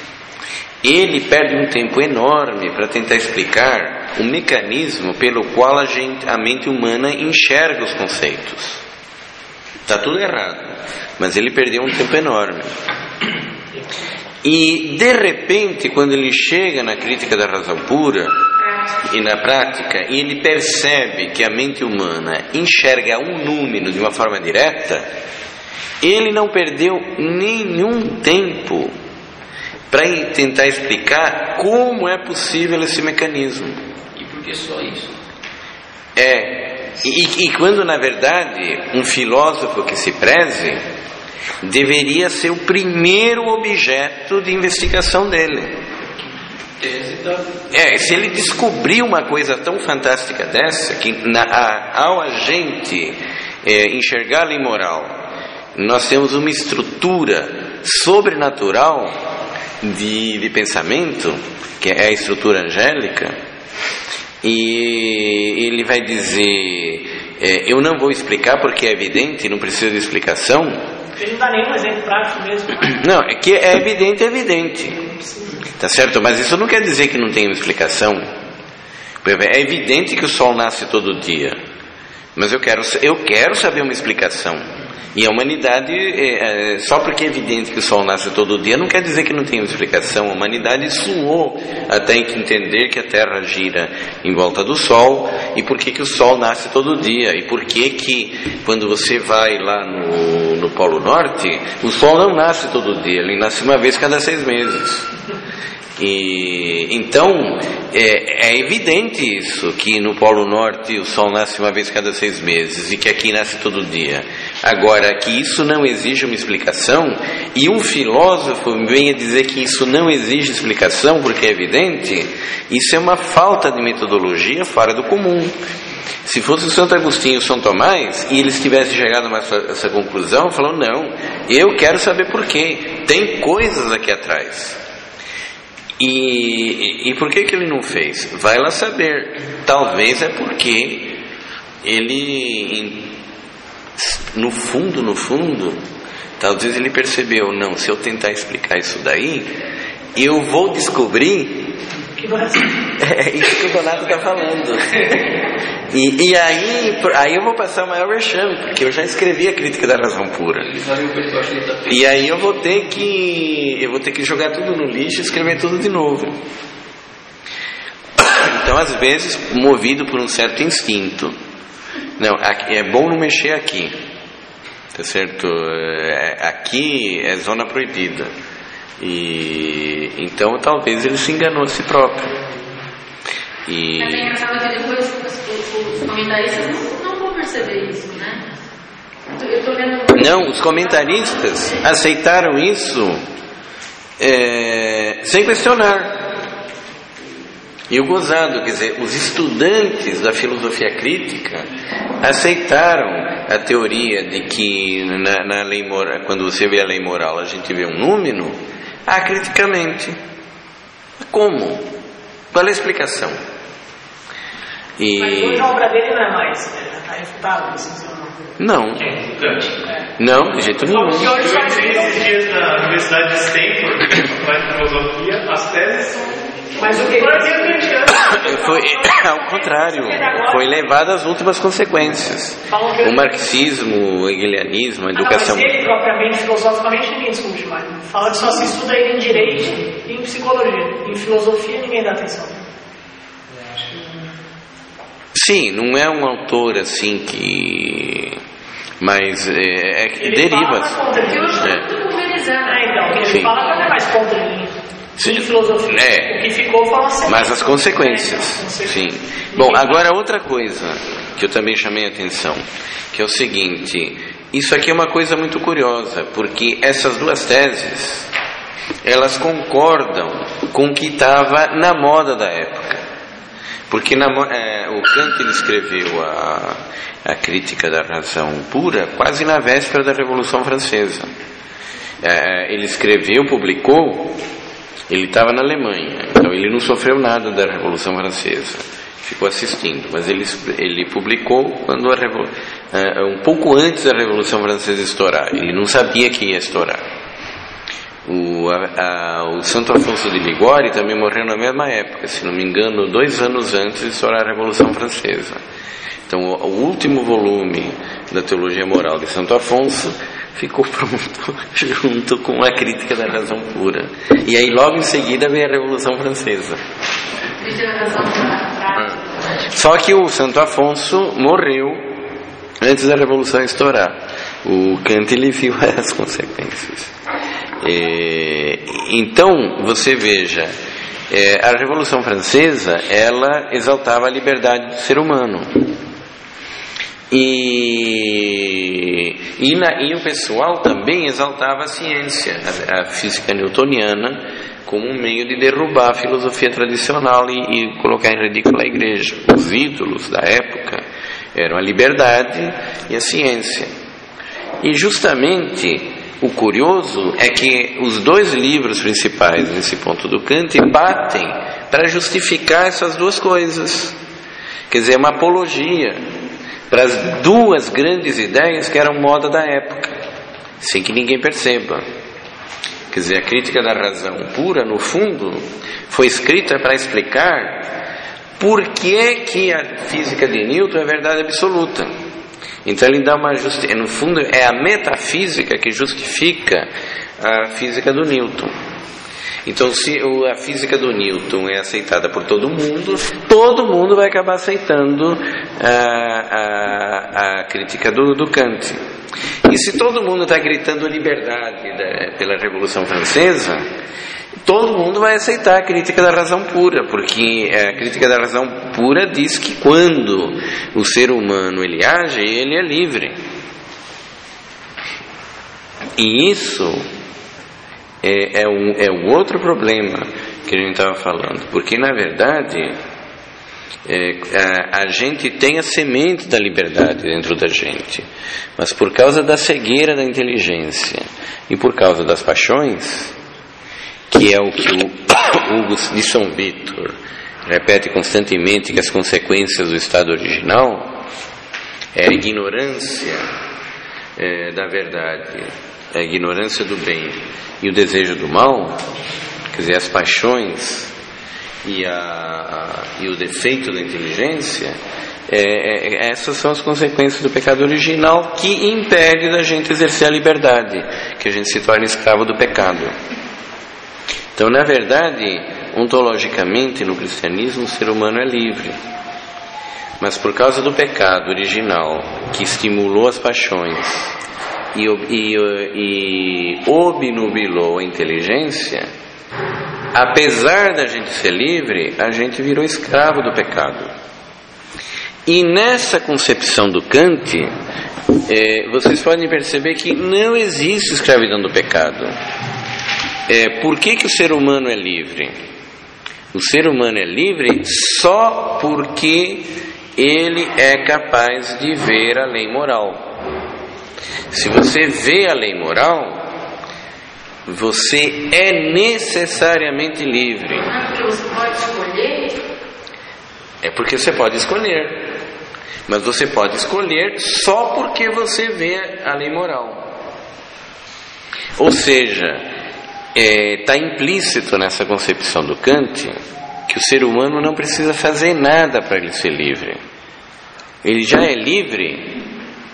ele perde um tempo enorme para tentar explicar o mecanismo pelo qual a, gente, a mente humana enxerga os conceitos. Está tudo errado, mas ele perdeu um tempo enorme. E de repente, quando ele chega na crítica da razão pura e na prática, e ele percebe que a mente humana enxerga um número de uma forma direta, ele não perdeu nenhum tempo para tentar explicar como é possível esse mecanismo. E por que só isso? É, e, e quando na verdade um filósofo que se preze deveria ser o primeiro objeto de investigação dele. É, se ele descobrir uma coisa tão fantástica dessa, que na, a, ao agente é, enxergar a lei moral, nós temos uma estrutura sobrenatural de, de pensamento, que é a estrutura angélica, e ele vai dizer, é, eu não vou explicar porque é evidente, não precisa de explicação. Ele não dá nenhum exemplo prático mesmo. Não, é que é evidente, é evidente. Tá certo? Mas isso não quer dizer que não tem uma explicação. É evidente que o sol nasce todo dia. Mas eu quero, eu quero saber uma explicação. E a humanidade, é, é, só porque é evidente que o sol nasce todo dia, não quer dizer que não tem uma explicação. A humanidade suou até entender que a Terra gira em volta do sol, e por que que o sol nasce todo dia, e por que que quando você vai lá no, no Polo Norte, o sol não nasce todo dia, ele nasce uma vez cada seis meses. E, então, é, é evidente isso, que no Polo Norte o Sol nasce uma vez cada seis meses e que aqui nasce todo dia. Agora, que isso não exige uma explicação, e um filósofo venha dizer que isso não exige explicação porque é evidente, isso é uma falta de metodologia fora do comum. Se fosse o Santo Agostinho e o São Tomás, e eles tivessem chegado a essa, essa conclusão, falam, não, eu quero saber por quê, tem coisas aqui atrás. E, e, e por que que ele não fez? Vai lá saber. Talvez é porque ele, no fundo, no fundo, talvez ele percebeu, não, se eu tentar explicar isso daí, eu vou descobrir Que não é assim. É isso que o Donato está falando. E, e aí, aí eu vou passar o maior vexame, porque eu já escrevi a Crítica da Razão Pura. E aí eu vou ter que eu vou ter que jogar tudo no lixo e escrever tudo de novo. Então, às vezes, movido por um certo instinto. Não, é bom não mexer aqui. Tá certo? Aqui é zona proibida. E então talvez ele se enganou a si próprio. E... Mas é engraçado que depois os, os comentaristas não, não vão perceber isso, né? Eu tô vendo... Não, os comentaristas aceitaram isso é, sem questionar. E o gozado, quer dizer, os estudantes da filosofia crítica aceitaram a teoria de que na, na lei moral, quando você vê a lei moral, a gente vê um número acriticamente. Como? Qual é a explicação? E... Mas hoje a obra dele não é mais, está refutável, assim, não. Não, de jeito nenhum. Eu entrei esses dias na Universidade de Stanford, na filosofia, as teses são... Mas o que foi ao contrário, foi levado às últimas consequências. O marxismo, o hegelianismo, a educação. Não, mas ele propriamente, filosoficamente, ninguém discute mais. Fala que só se estuda ele em direito e em psicologia. Em filosofia, ninguém dá atenção. Sim, não é um autor assim que. Mas é, é que ele deriva. Fala, contra ele. É muito pulverizado. Ah, então, ele Sim. fala não é mais contra ele. Sim. Em filosofia. É. O que ficou foi uma sequência. Mas as consequências. É, Sim. Bom, agora outra coisa que eu também chamei a atenção, que é o seguinte: isso aqui é uma coisa muito curiosa, porque essas duas teses elas concordam com o que estava na moda da época. Porque na, é, o Kant ele escreveu a, a Crítica da Razão Pura quase na véspera da Revolução Francesa. É, ele escreveu, publicou. Ele estava na Alemanha, então ele não sofreu nada da Revolução Francesa, ficou assistindo, mas ele, ele publicou quando a Revol... uh, um pouco antes da Revolução Francesa estourar. Ele não sabia que ia estourar. O, a, a, o Santo Afonso de Ligório também morreu na mesma época, se não me engano, dois anos antes de estourar a Revolução Francesa. Então o, o último volume da Teologia Moral de Santo Afonso ficou pronto junto com a Crítica da Razão Pura. E aí logo em seguida veio a Revolução Francesa. Só que o Santo Afonso morreu antes da Revolução estourar. O Kant ele viu as consequências. É, então você veja, é, a Revolução Francesa ela exaltava a liberdade do ser humano. E, e, na, e o pessoal também exaltava a ciência, a, a física newtoniana, como um meio de derrubar a filosofia tradicional e, e colocar em ridículo a igreja. Os ídolos da época eram a liberdade e a ciência. E justamente o curioso é que os dois livros principais nesse ponto do Kant batem para justificar essas duas coisas. Quer dizer, é uma apologia para as duas grandes ideias que eram moda da época, sem que ninguém perceba. Quer dizer, a Crítica da Razão Pura, no fundo, foi escrita para explicar por que, que a física de Newton é verdade absoluta. Então ele dá uma justi... no fundo é a metafísica que justifica a física do Newton. Então, se a física do Newton é aceitada por todo mundo, todo mundo vai acabar aceitando a, a, a crítica do, do Kant. E se todo mundo está gritando liberdade da, pela Revolução Francesa, todo mundo vai aceitar a Crítica da Razão Pura, porque a Crítica da Razão Pura diz que quando o ser humano ele age, ele é livre. E isso É, é, um, é um outro problema que a gente estava falando, porque na verdade é, a, a gente tem a semente da liberdade dentro da gente, mas por causa da cegueira da inteligência e por causa das paixões, que é o que o Hugo de São Vítor repete constantemente, que as consequências do estado original é a ignorância é, da verdade, a ignorância do bem e o desejo do mal, quer dizer, as paixões, e, a, e o defeito da inteligência, é, é, essas são as consequências do pecado original, que impede da gente exercer a liberdade, que a gente se torna escravo do pecado. Então, na verdade, ontologicamente, no cristianismo, o ser humano é livre. Mas por causa do pecado original, que estimulou as paixões e, e, e obnubilou a inteligência, apesar da gente ser livre, a gente virou escravo do pecado. E nessa concepção do Kant, é, vocês podem perceber que não existe escravidão do pecado. É, por que que o ser humano é livre? O ser humano é livre só porque ele é capaz de ver a lei moral. Se você vê a lei moral, você é necessariamente livre. Não é porque você pode escolher? É porque você pode escolher. Mas você pode escolher só porque você vê a lei moral. Ou seja, está é, implícito nessa concepção do Kant que o ser humano não precisa fazer nada para ele ser livre. Ele já é livre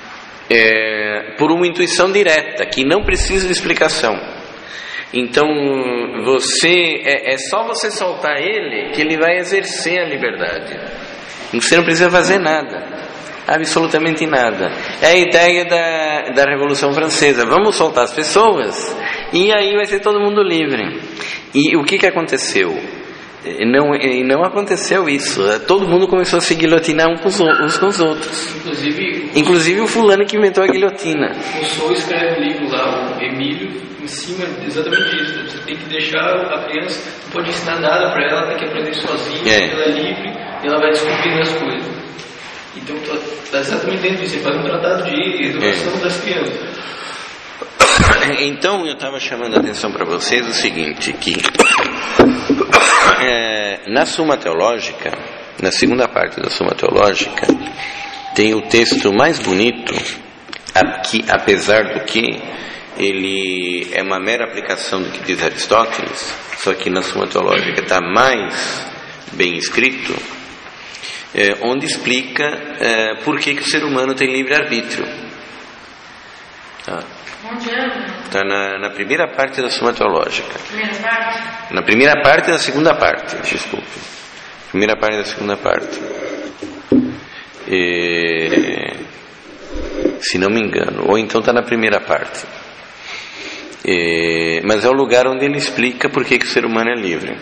é, por uma intuição direta, que não precisa de explicação. Então, você é, é só você soltar ele que ele vai exercer a liberdade. Você não precisa fazer nada, absolutamente nada. É a ideia da, da Revolução Francesa. Vamos soltar as pessoas e aí vai ser todo mundo livre. E o que que aconteceu? Não, não aconteceu isso. Todo mundo começou a se guilhotinar uns com os, uns com os outros. Inclusive, Inclusive o fulano que inventou a guilhotina. O Sou escreve um livro lá, o Emílio, em cima exatamente disso. Você tem que deixar a criança, não pode ensinar nada para ela, ela tem que aprender sozinha, é. Ela é livre e ela vai descobrindo as coisas. Então está exatamente dentro disso. Você faz um tratado de educação é. das crianças. Então eu estava chamando a atenção para vocês o seguinte, que é, na Suma Teológica, na segunda parte da Suma Teológica, tem o texto mais bonito, que, apesar do que ele é uma mera aplicação do que diz Aristóteles, só que na Suma Teológica está mais bem escrito, é, onde explica é, por que, que o ser humano tem livre-arbítrio. Tá? Está na, na primeira parte da Suma Teológica. Primeira parte? Na primeira parte da segunda parte, desculpe. Primeira parte da segunda parte. E, se não me engano. Ou então está na primeira parte. E, mas é o lugar onde ele explica por que, que o ser humano é livre.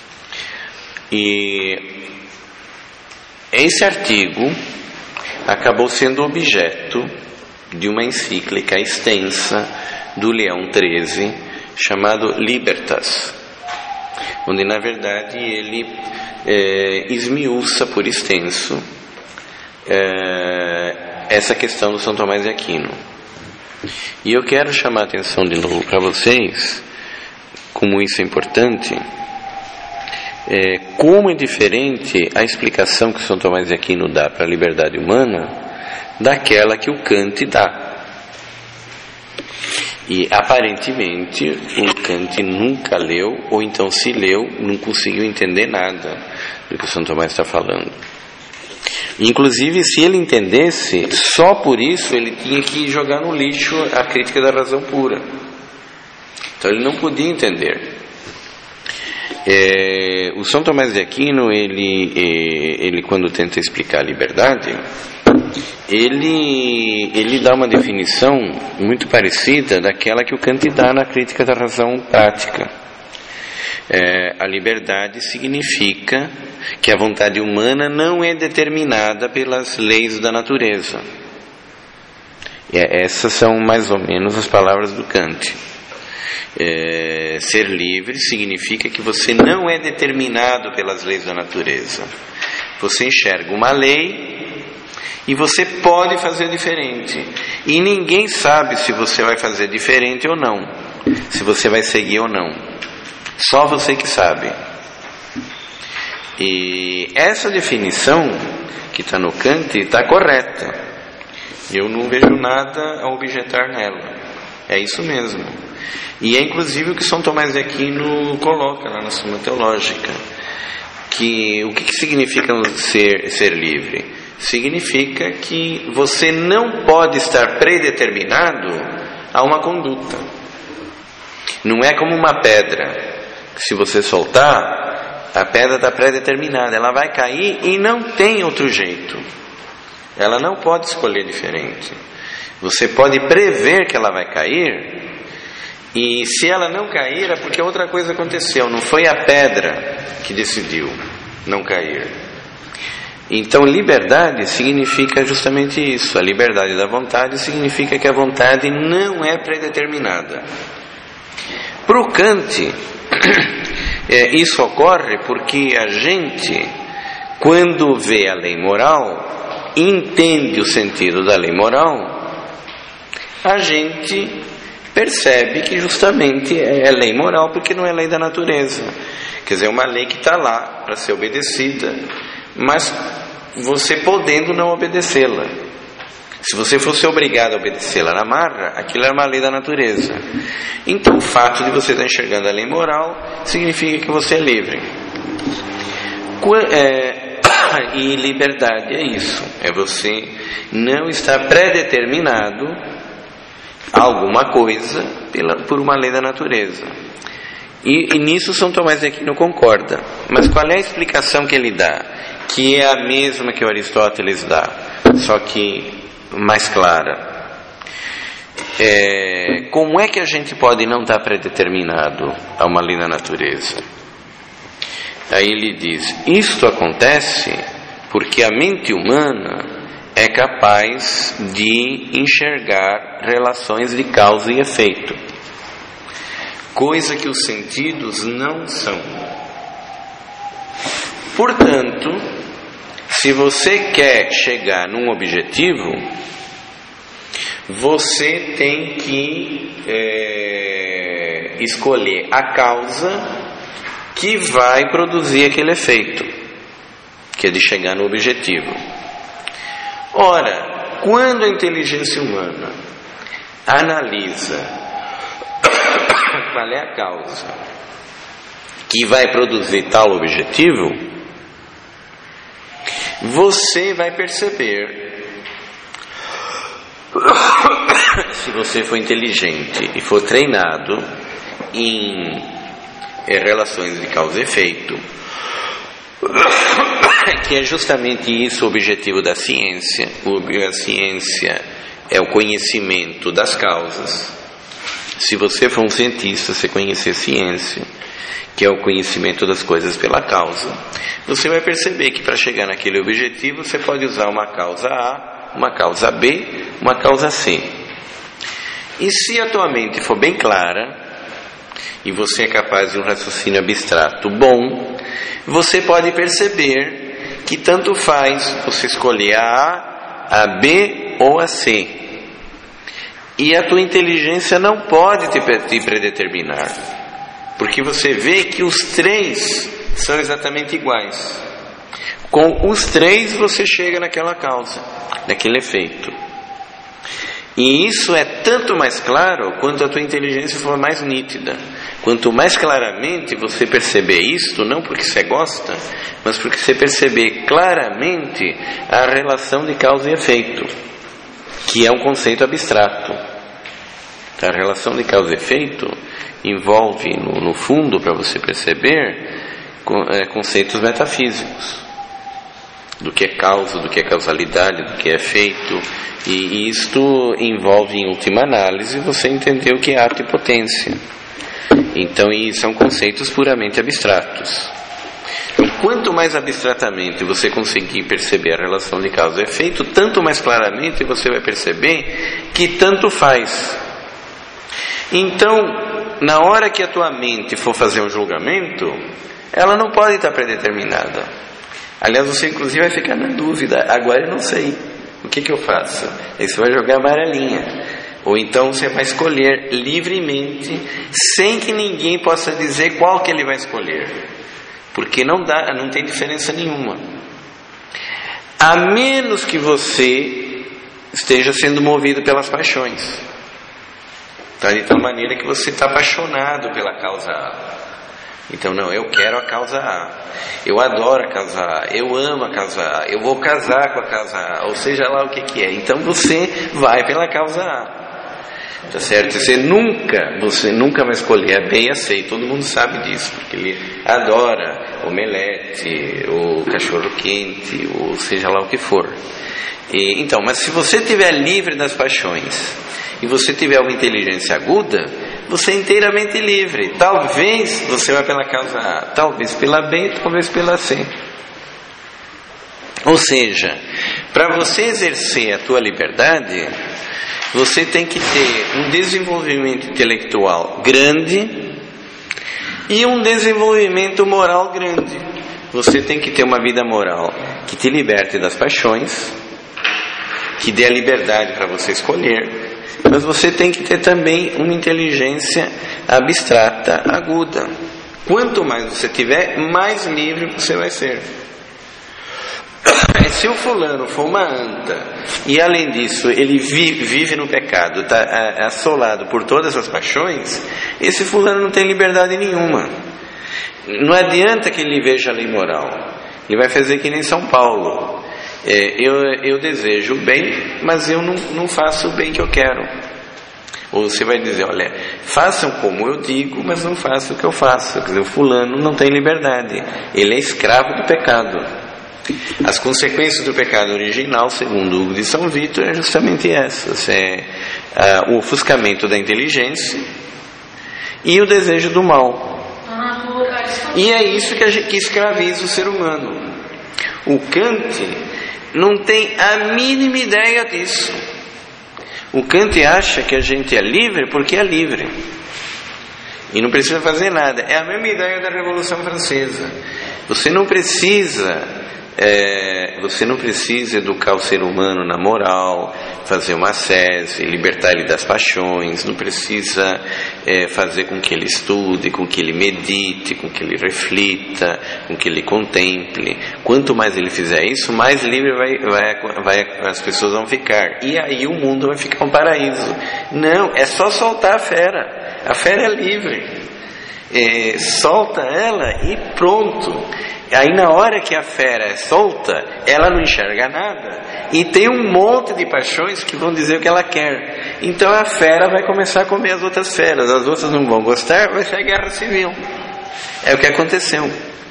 E esse artigo acabou sendo objeto de uma encíclica extensa do Leão treze, chamado Libertas, onde na verdade ele é, esmiuça por extenso é, essa questão do São Tomás de Aquino. E eu quero chamar a atenção de novo para vocês, como isso é importante, é, como é diferente a explicação que São Tomás de Aquino dá para a liberdade humana daquela que o Kant dá. E aparentemente o Kant nunca leu, ou então se leu, não conseguiu entender nada do que o São Tomás está falando. Inclusive, se ele entendesse, só por isso ele tinha que jogar no lixo a crítica da razão pura. Então ele não podia entender. É, o São Tomás de Aquino, ele, ele quando tenta explicar a liberdade, ele, ele dá uma definição muito parecida daquela que o Kant dá na crítica da razão prática. É, a liberdade significa que a vontade humana não é determinada pelas leis da natureza. E essas são mais ou menos as palavras do Kant. É, ser livre significa que você não é determinado pelas leis da natureza. Você enxerga uma lei e você pode fazer diferente. E ninguém sabe se você vai fazer diferente ou não, se você vai seguir ou não. Só você que sabe. E essa definição que está no Kant está correta. Eu não vejo nada a objetar nela. É isso mesmo. E é inclusive o que São Tomás de Aquino coloca lá na Suma Teológica. que o que, que significa ser, ser livre? Significa que você não pode estar predeterminado a uma conduta. Não é como uma pedra, que se você soltar, a pedra está predeterminada, ela vai cair e não tem outro jeito. Ela não pode escolher diferente. Você pode prever que ela vai cair, e se ela não cair é porque outra coisa aconteceu, não foi a pedra que decidiu não cair. Então liberdade significa justamente isso. A liberdade da vontade significa que a vontade não é predeterminada. Para o Kant, é, isso ocorre porque a gente, quando vê a lei moral, entende o sentido da lei moral, a gente percebe que justamente é lei moral porque não é lei da natureza. Quer dizer, é uma lei que está lá para ser obedecida, mas você podendo não obedecê-la. Se você fosse obrigado a obedecê-la na marra, aquilo é uma lei da natureza. Então o fato de você estar enxergando a lei moral significa que você é livre. É, e liberdade é isso, é você não estar predeterminado a alguma coisa pela, por uma lei da natureza. E, e nisso São Tomás de Aquino concorda. Mas qual é a explicação que ele dá? Que é a mesma que o Aristóteles dá, só que mais clara. É, como é que a gente pode não estar predeterminado a uma lei da natureza? Aí ele diz: isto acontece porque a mente humana é capaz de enxergar relações de causa e efeito, coisa que os sentidos não são. Portanto, se você quer chegar num objetivo, você tem que é, escolher a causa que vai produzir aquele efeito, que é de chegar no objetivo. Ora, quando a inteligência humana analisa qual é a causa que vai produzir tal objetivo, você vai perceber, se você for inteligente e for treinado em, em relações de causa e efeito, que é justamente isso o objetivo da ciência. A ciência é o conhecimento das causas. Se você for um cientista, você conhecer ciência, que é o conhecimento das coisas pela causa, você vai perceber que para chegar naquele objetivo você pode usar uma causa A, uma causa B, uma causa C. E se a tua mente for bem clara e você é capaz de um raciocínio abstrato bom, você pode perceber que tanto faz você escolher a A, a B ou a C. E a tua inteligência não pode te predeterminar, porque você vê que os três são exatamente iguais. Com os três você chega naquela causa, naquele efeito. E isso é tanto mais claro quanto a tua inteligência for mais nítida. Quanto mais claramente você perceber isto, não porque você gosta, mas porque você perceber claramente a relação de causa e efeito, que é um conceito abstrato. A relação de causa e efeito envolve, no, no fundo, para você perceber, conceitos metafísicos, do que é causa, do que é causalidade, do que é efeito, e isto envolve, em última análise, você entender o que é ato e potência. Então, e são conceitos puramente abstratos. Então, quanto mais abstratamente você conseguir perceber a relação de causa e efeito, tanto mais claramente você vai perceber que tanto faz. Então, na hora que a tua mente for fazer um julgamento, ela não pode estar predeterminada. Aliás, você inclusive vai ficar na dúvida: agora eu não sei, o que que eu faço? Aí você vai jogar amarelinha. Ou então você vai escolher livremente, sem que ninguém possa dizer qual que ele vai escolher, porque não dá, não tem diferença nenhuma, a menos que você esteja sendo movido pelas paixões. Tá, de tal maneira que você está apaixonado pela causa A. Então, não, eu quero a causa A, eu adoro a causa A, eu amo a causa A, eu vou casar com a causa A, ou seja lá o que que é. Então você vai pela causa A. Tá certo? Você nunca, você nunca vai escolher a B e a C, todo mundo sabe disso, porque ele adora omelete, ou cachorro quente, ou seja lá o que for. E, então, mas se você estiver livre das paixões, e você tiver uma inteligência aguda, você é inteiramente livre. Talvez você vá pela causa A, talvez pela B, talvez pela C. Ou seja, para você exercer a tua liberdade, você tem que ter um desenvolvimento intelectual grande e um desenvolvimento moral grande. Você tem que ter uma vida moral que te liberte das paixões, que dê a liberdade para você escolher, mas você tem que ter também uma inteligência abstrata, aguda. Quanto mais você tiver, mais livre você vai ser. Se o fulano for uma anta e além disso ele vive, vive no pecado, está assolado por todas as paixões, esse fulano não tem liberdade nenhuma. Não adianta que ele veja a lei moral, ele vai fazer que nem São Paulo. É, eu, eu desejo o bem, mas eu não, não faço o bem que eu quero. Ou você vai dizer, olha, façam como eu digo, mas não façam o que eu faço. Quer dizer, o fulano não tem liberdade, ele é escravo do pecado. As consequências do pecado original, segundo Hugo de São Vítor, é justamente essas: é uh, o ofuscamento da inteligência e o desejo do mal. E é isso que, a gente, que escraviza o ser humano. O Kant não tem a mínima ideia disso. O Kant acha que a gente é livre porque é livre e não precisa fazer nada. É a mesma ideia da Revolução Francesa. Você não precisa É, você não precisa educar o ser humano na moral, fazer uma ascese, libertar ele das paixões, não precisa é, fazer com que ele estude, com que ele medite, com que ele reflita, com que ele contemple. Quanto mais ele fizer isso, mais livre vai, vai, vai, as pessoas vão ficar, e aí o mundo vai ficar um paraíso. Não, é só soltar a fera. A fera é livre, é, solta ela e pronto. Aí na hora que a fera é solta, ela não enxerga nada, e tem um monte de paixões que vão dizer o que ela quer. Então a fera vai começar a comer as outras feras, as outras não vão gostar, vai ser guerra civil. É o que aconteceu.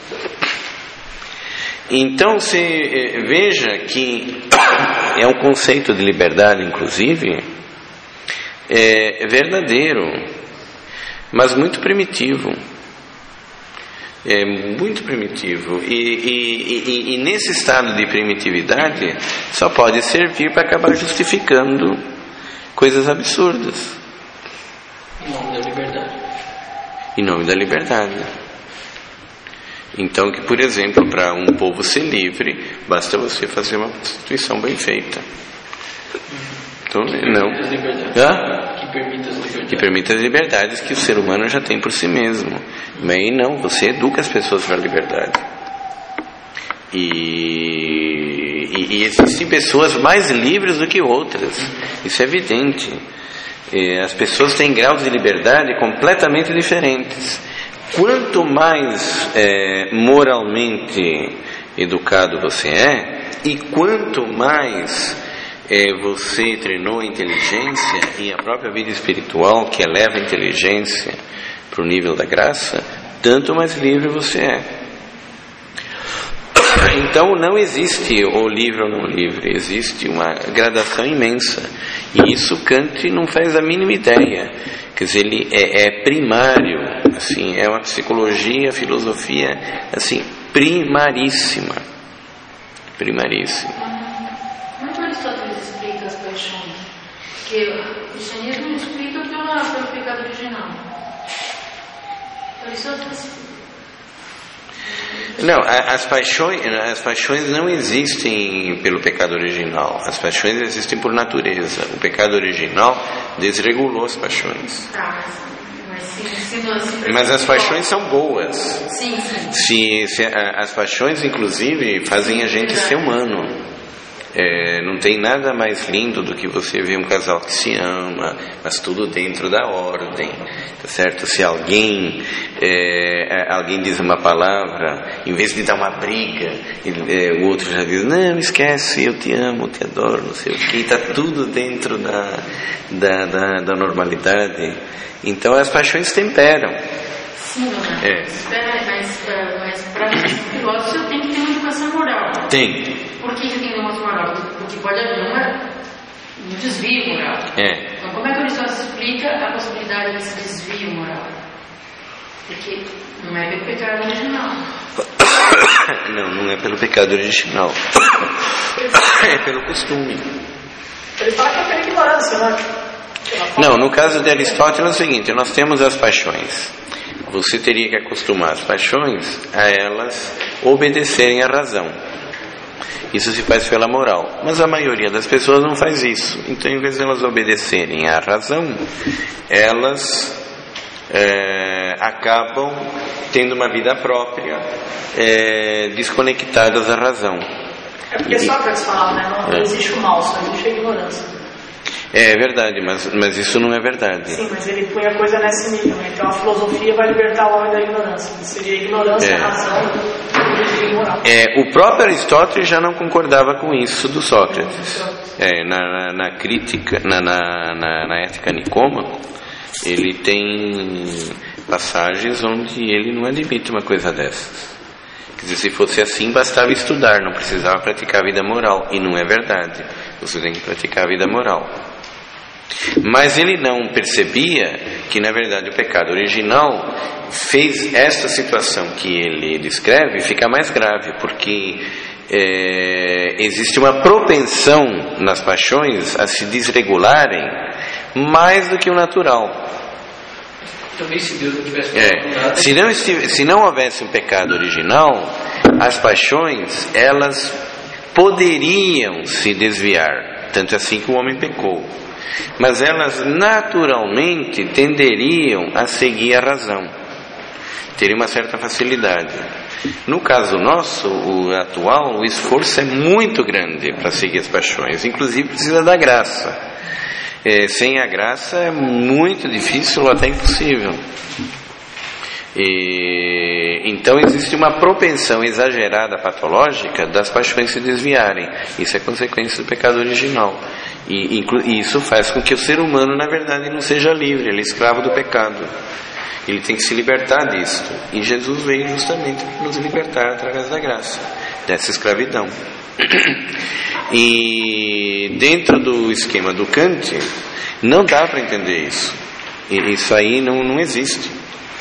Então se veja que é um conceito de liberdade, inclusive, é verdadeiro, mas muito primitivo. É muito primitivo e, e, e, e nesse estado de primitividade só pode servir para acabar justificando coisas absurdas em nome da liberdade. Em nome da liberdade. Então, que por exemplo, para um povo ser livre, basta você fazer uma Constituição bem feita. Então, não. Hã? Que permita as liberdades. Que permita as liberdades que o ser humano já tem por si mesmo. Mas não, você educa as pessoas para a liberdade. E, e, e existem pessoas mais livres do que outras. Isso é evidente. E as pessoas têm graus de liberdade completamente diferentes. Quanto mais é, moralmente educado você é, e quanto mais É, você treinou a inteligência e a própria vida espiritual que eleva a inteligência para o nível da graça, tanto mais livre você é. Então não existe o livre ou não livre, existe uma gradação imensa, e isso Kant não faz a mínima ideia. Quer dizer, ele é, é primário, assim, é uma psicologia, filosofia assim, primaríssima, primaríssima. Porque o cristianismo explica pela, pelo pecado original. Aristóteles. Não, as paixões, as paixões não existem pelo pecado original. As paixões existem por natureza. O pecado original desregulou as paixões. Tá, mas, sim, sendo assim, mas as paixões são boas. Sim, sim. Se, se, as paixões, inclusive, fazem a gente ser humano. É, não tem nada mais lindo do que você ver um casal que se ama, mas tudo dentro da ordem, tá certo? Se alguém é, alguém diz uma palavra, em vez de dar uma briga, ele, é, o outro já diz, não, esquece, eu te amo, eu te adoro, não sei o que, está tudo dentro da, da, da, da normalidade. Então as paixões temperam. Sim, não é? É. Mas, mas para um filósofo tem que ter uma educação moral. Tem. Por que tem que ter uma educação moral? Porque pode haver uma, um desvio moral. É. Então, como é que o Aristóteles explica a possibilidade desse desvio moral? Porque não é pelo pecado original. Não, não é pelo pecado original. É pelo costume. Ele fala que é pela ignorância, né? Não, no caso de Aristóteles é o seguinte, nós temos as paixões. Você teria que acostumar as paixões a elas obedecerem à razão. Isso se faz pela moral. Mas a maioria das pessoas não faz isso. Então, em vez de elas obedecerem à razão, elas é, acabam tendo uma vida própria, é, desconectadas da razão. É porque Sócrates falava, né? Não, não é. existe o mal, só existe a ignorância. É verdade, mas, mas isso não é verdade. Sim, mas ele põe a coisa nesse nível, né? Então a filosofia vai libertar o homem da ignorância. Seria a ignorância, é. a razão e a moral. É, o próprio Aristóteles já não concordava com isso do Sócrates. É, na, na, na crítica, na, na, na, na Ética Nicômaco, ele tem passagens onde ele não admite uma coisa dessas. Quer dizer, se fosse assim, bastava estudar, não precisava praticar a vida moral. E não é verdade. Você tem que praticar a vida moral. Mas ele não percebia que, na verdade, o pecado original fez esta situação que ele descreve ficar mais grave, porque é, existe uma propensão nas paixões a se desregularem mais do que o natural. Também, se Deus não tivesse é, se, não estive, se não houvesse um pecado original, as paixões, elas poderiam se desviar, tanto assim que o homem pecou. Mas elas naturalmente tenderiam a seguir a razão, teriam uma certa facilidade. No caso nosso, o atual, o esforço é muito grande para seguir as paixões, inclusive precisa da graça. É, sem a graça é muito difícil ou até impossível. E, então existe uma propensão exagerada patológica das paixões se desviarem. Isso é consequência do pecado original. E, inclu, e isso faz com que o ser humano, na verdade, não seja livre, ele é escravo do pecado. Ele tem que se libertar disso. E Jesus veio justamente para nos libertar através da graça, dessa escravidão. E dentro do esquema do Kant, não dá para entender isso. Isso aí não, não existe.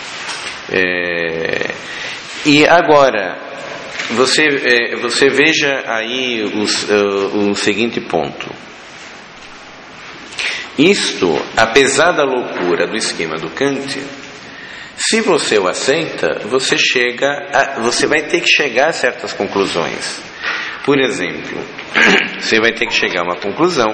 É, e agora, você, é, você veja aí o, o, o seguinte ponto. Isto, apesar da loucura do esquema do Kant, se você o aceita, você, chega a, você vai ter que chegar a certas conclusões. Por exemplo, você vai ter que chegar a uma conclusão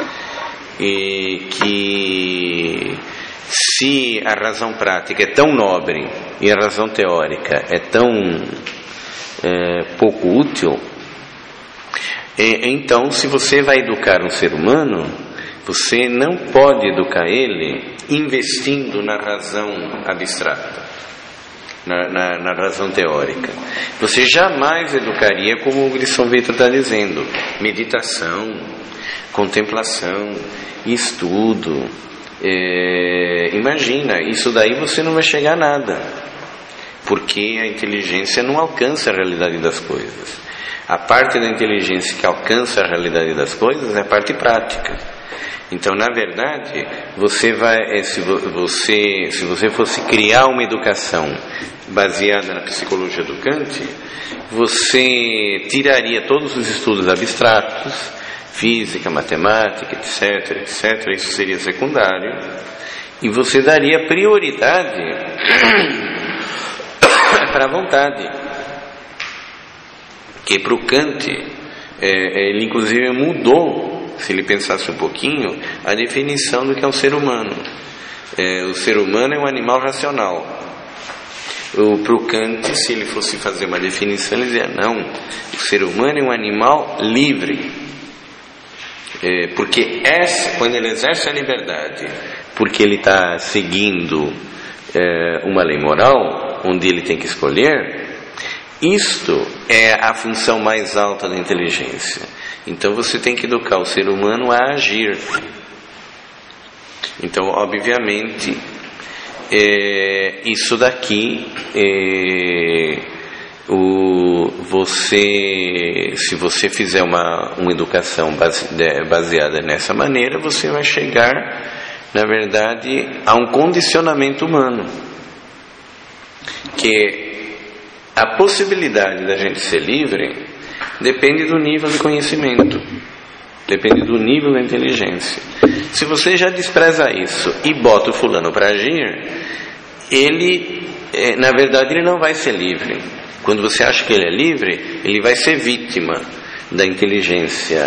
e que se a razão prática é tão nobre e a razão teórica é tão é, pouco útil, e, então se você vai educar um ser humano, você não pode educar ele investindo na razão abstrata, na, na, na razão teórica. Você jamais educaria como o Grissom Vitor está dizendo, meditação, contemplação, estudo. É, imagina, isso daí você não vai chegar a nada, porque a inteligência não alcança a realidade das coisas. A parte da inteligência que alcança a realidade das coisas é a parte prática. Então, na verdade, você vai, se você, se você fosse criar uma educação baseada na psicologia do Kant, você tiraria todos os estudos abstratos, física, matemática, etc, etc, isso seria secundário, e você daria prioridade para a vontade, que para o Kant, é, ele inclusive mudou, se ele pensasse um pouquinho, a definição do que é um ser humano. É, o ser humano é um animal racional. Para o Kant, se ele fosse fazer uma definição, ele dizia, não, o ser humano é um animal livre. é, porque essa, quando ele exerce a liberdade, porque ele está seguindo é, uma lei moral, onde ele tem que escolher, isto é a função mais alta da inteligência. Então você tem que educar o ser humano a agir. Então, obviamente, é, isso daqui, é, o, você, se você fizer uma, uma educação base, baseada nessa maneira, você vai chegar, na verdade, a um condicionamento humano, que a possibilidade da gente ser livre depende do nível de conhecimento, depende do nível da inteligência. Se você já despreza isso e bota o fulano para agir, ele, na verdade, ele não vai ser livre. Quando você acha que ele é livre, ele vai ser vítima da inteligência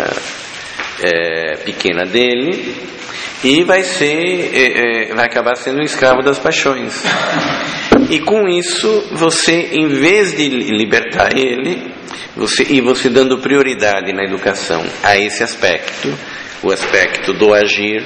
é, pequena dele e vai ser, é, é, vai acabar sendo um escravo das paixões. E com isso, você, em vez de libertar ele, você, e você dando prioridade na educação a esse aspecto, o aspecto do agir,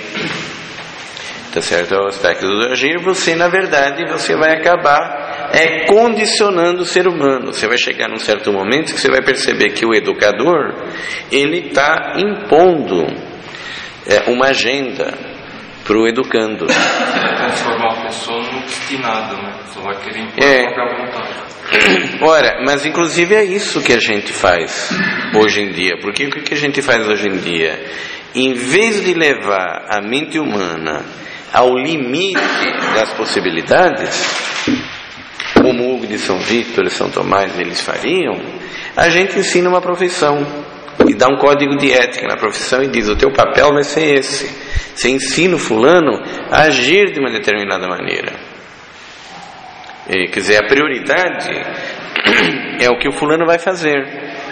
tá certo? O aspecto do agir, você, na verdade, você vai acabar é, condicionando o ser humano. Você vai chegar num certo momento que você vai perceber que o educador, ele está impondo é, uma agenda para o educando. Transformar a pessoa num obstinado, né? Só vai querer impor é. a própria vontade. Ora, mas inclusive é isso que a gente faz hoje em dia. Porque o que a gente faz hoje em dia? Em vez de levar a mente humana ao limite das possibilidades, como o Hugo de São Vítor e São Tomás eles fariam, a gente ensina uma profissão e dá um código de ética na profissão e diz: o teu papel vai ser esse. Você ensina o fulano a agir de uma determinada maneira. É, quer dizer, a prioridade é o que o fulano vai fazer.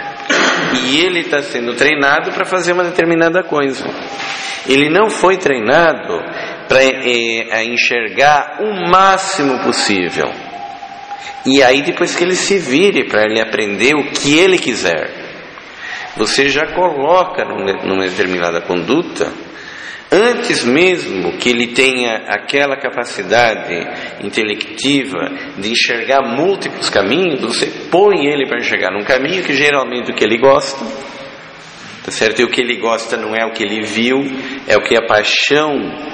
E ele está sendo treinado para fazer uma determinada coisa. Ele não foi treinado para é, enxergar o máximo possível. E aí depois que ele se vire para ele aprender o que ele quiser. Você já coloca numa determinada conduta, antes mesmo que ele tenha aquela capacidade intelectiva de enxergar múltiplos caminhos, você põe ele para enxergar num caminho que geralmente é o que ele gosta, tá certo? E o que ele gosta não é o que ele viu, é o que a paixão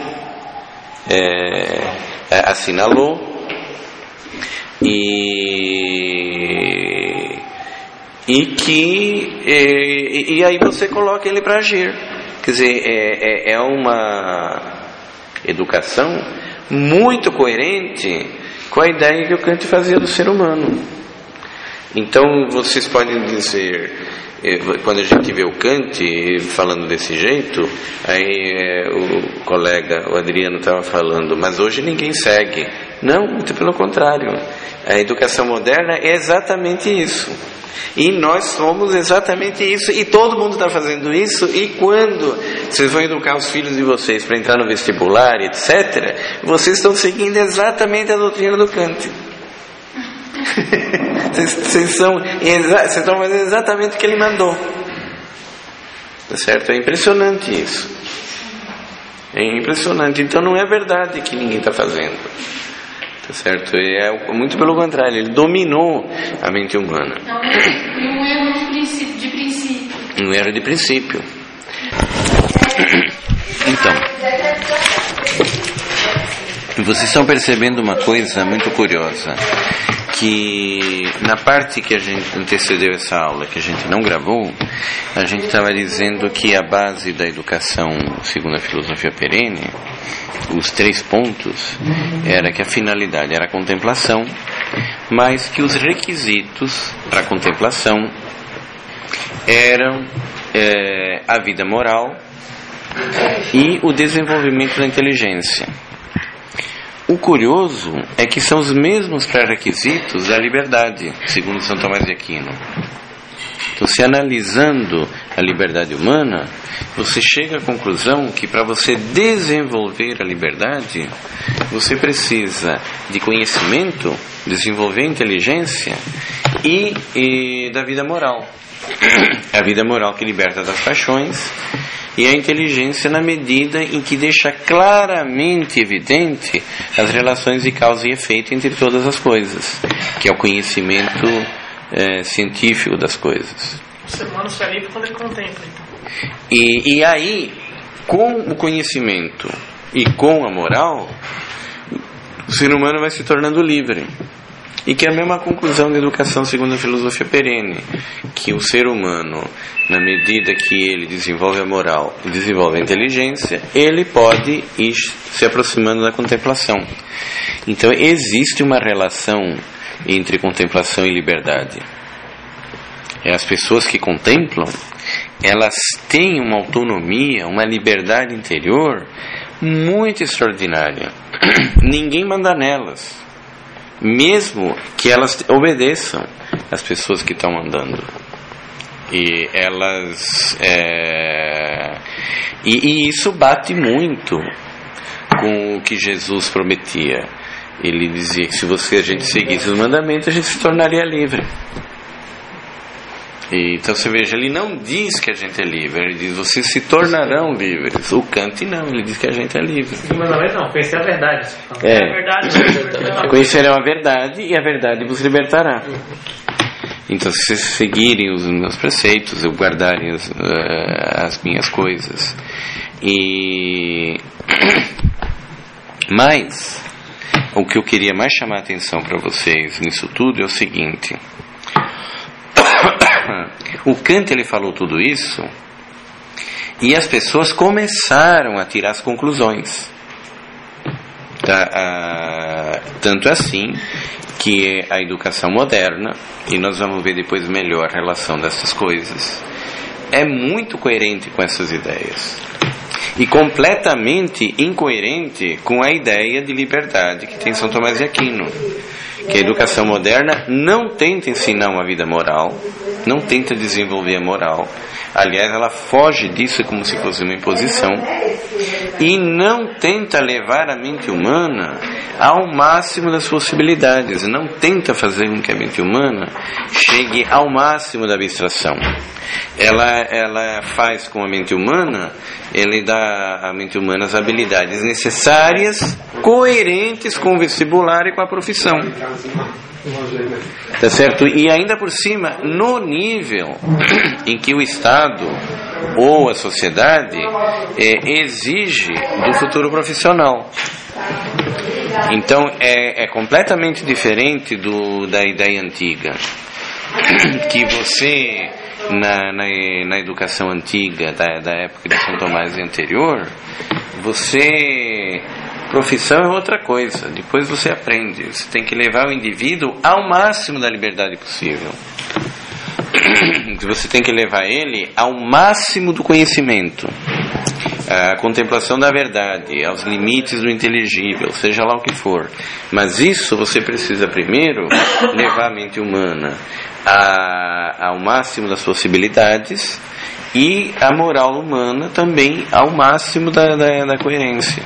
é, assinalou. E, e que e, e aí você coloca ele para agir. Quer dizer, é, é, é uma educação muito coerente com a ideia que o Kant fazia do ser humano. Então vocês podem dizer, quando a gente vê o Kant falando desse jeito, aí o colega, o Adriano, estava falando, mas hoje ninguém segue. Não, muito pelo contrário. A educação moderna é exatamente isso. E nós somos exatamente isso. E todo mundo está fazendo isso. E quando vocês vão educar os filhos de vocês para entrar no vestibular, etcétera, vocês estão seguindo exatamente a doutrina do Kant. vocês, vocês, são, vocês estão fazendo exatamente o que ele mandou. Tá certo? É impressionante isso. É impressionante. Então não é verdade que ninguém está fazendo. Tá certo? É muito pelo contrário, ele dominou a mente humana. Então, e um erro de princípio, de princípio. Um erro de princípio. Então, vocês estão percebendo uma coisa muito curiosa, que na parte que a gente antecedeu essa aula, que a gente não gravou, a gente estava dizendo que a base da educação, segundo a filosofia perene, os três pontos, era que a finalidade era a contemplação, mas que os requisitos para a contemplação eram é, a vida moral e o desenvolvimento da inteligência. O curioso é que são os mesmos pré-requisitos da liberdade, segundo São Tomás de Aquino. Então, se analisando a liberdade humana, você chega à conclusão que para você desenvolver a liberdade, você precisa de conhecimento, desenvolver a inteligência e, e da vida moral. A vida moral que liberta das paixões e a inteligência na medida em que deixa claramente evidente as relações de causa e efeito entre todas as coisas, que é o conhecimento é, científico das coisas. O ser humano só é livre quando ele contempla, então. E, e aí, com o conhecimento e com a moral, o ser humano vai se tornando livre. E que é a mesma conclusão da educação segundo a filosofia perene, que o ser humano, na medida que ele desenvolve a moral e desenvolve a inteligência, ele pode ir se aproximando da contemplação. Então existe uma relação entre contemplação e liberdade. As pessoas que contemplam, elas têm uma autonomia, uma liberdade interior muito extraordinária. Ninguém manda nelas, mesmo que elas obedeçam as pessoas que estão mandando. E elas é... e, e isso bate muito com o que Jesus prometia. Ele dizia que se você, a gente seguisse os mandamentos, a gente se tornaria livre. E, então você veja, ele não diz que a gente é livre, ele diz vocês se tornarão livres. O Kant não, ele diz que a gente é livre. Mas não, conhecer a verdade. É, A verdade, conhecerão a verdade e a verdade vos libertará. Então se vocês seguirem os meus preceitos, guardarem as, uh, as minhas coisas. E mas o que eu queria mais chamar a atenção para vocês nisso tudo é o seguinte: o Kant, ele falou tudo isso e as pessoas começaram a tirar as conclusões. Tá, ah, tanto assim que a educação moderna, e nós vamos ver depois melhor a relação dessas coisas, é muito coerente com essas ideias e completamente incoerente com a ideia de liberdade que tem São Tomás de Aquino, que a educação moderna não tenta ensinar uma vida moral, não tenta desenvolver a moral. Aliás, ela foge disso como se fosse uma imposição e não tenta levar a mente humana ao máximo das possibilidades, não tenta fazer com que a mente humana chegue ao máximo da abstração. Ela, ela faz com a mente humana, ele dá à mente humana as habilidades necessárias, coerentes com o vestibular e com a profissão. Tá certo? E ainda por cima, no nível em que o Estado ou a sociedade é, exige do futuro profissional. Então é, é completamente diferente do, da ideia antiga, que você na, na, na educação antiga da, da época de São Tomás e anterior, você, profissão é outra coisa, depois você aprende, você tem que levar o indivíduo ao máximo da liberdade possível, você tem que levar ele ao máximo do conhecimento, a contemplação da verdade, aos limites do inteligível, seja lá o que for. Mas isso você precisa primeiro levar a mente humana a, ao máximo das possibilidades e a moral humana também ao máximo da, da, da coerência.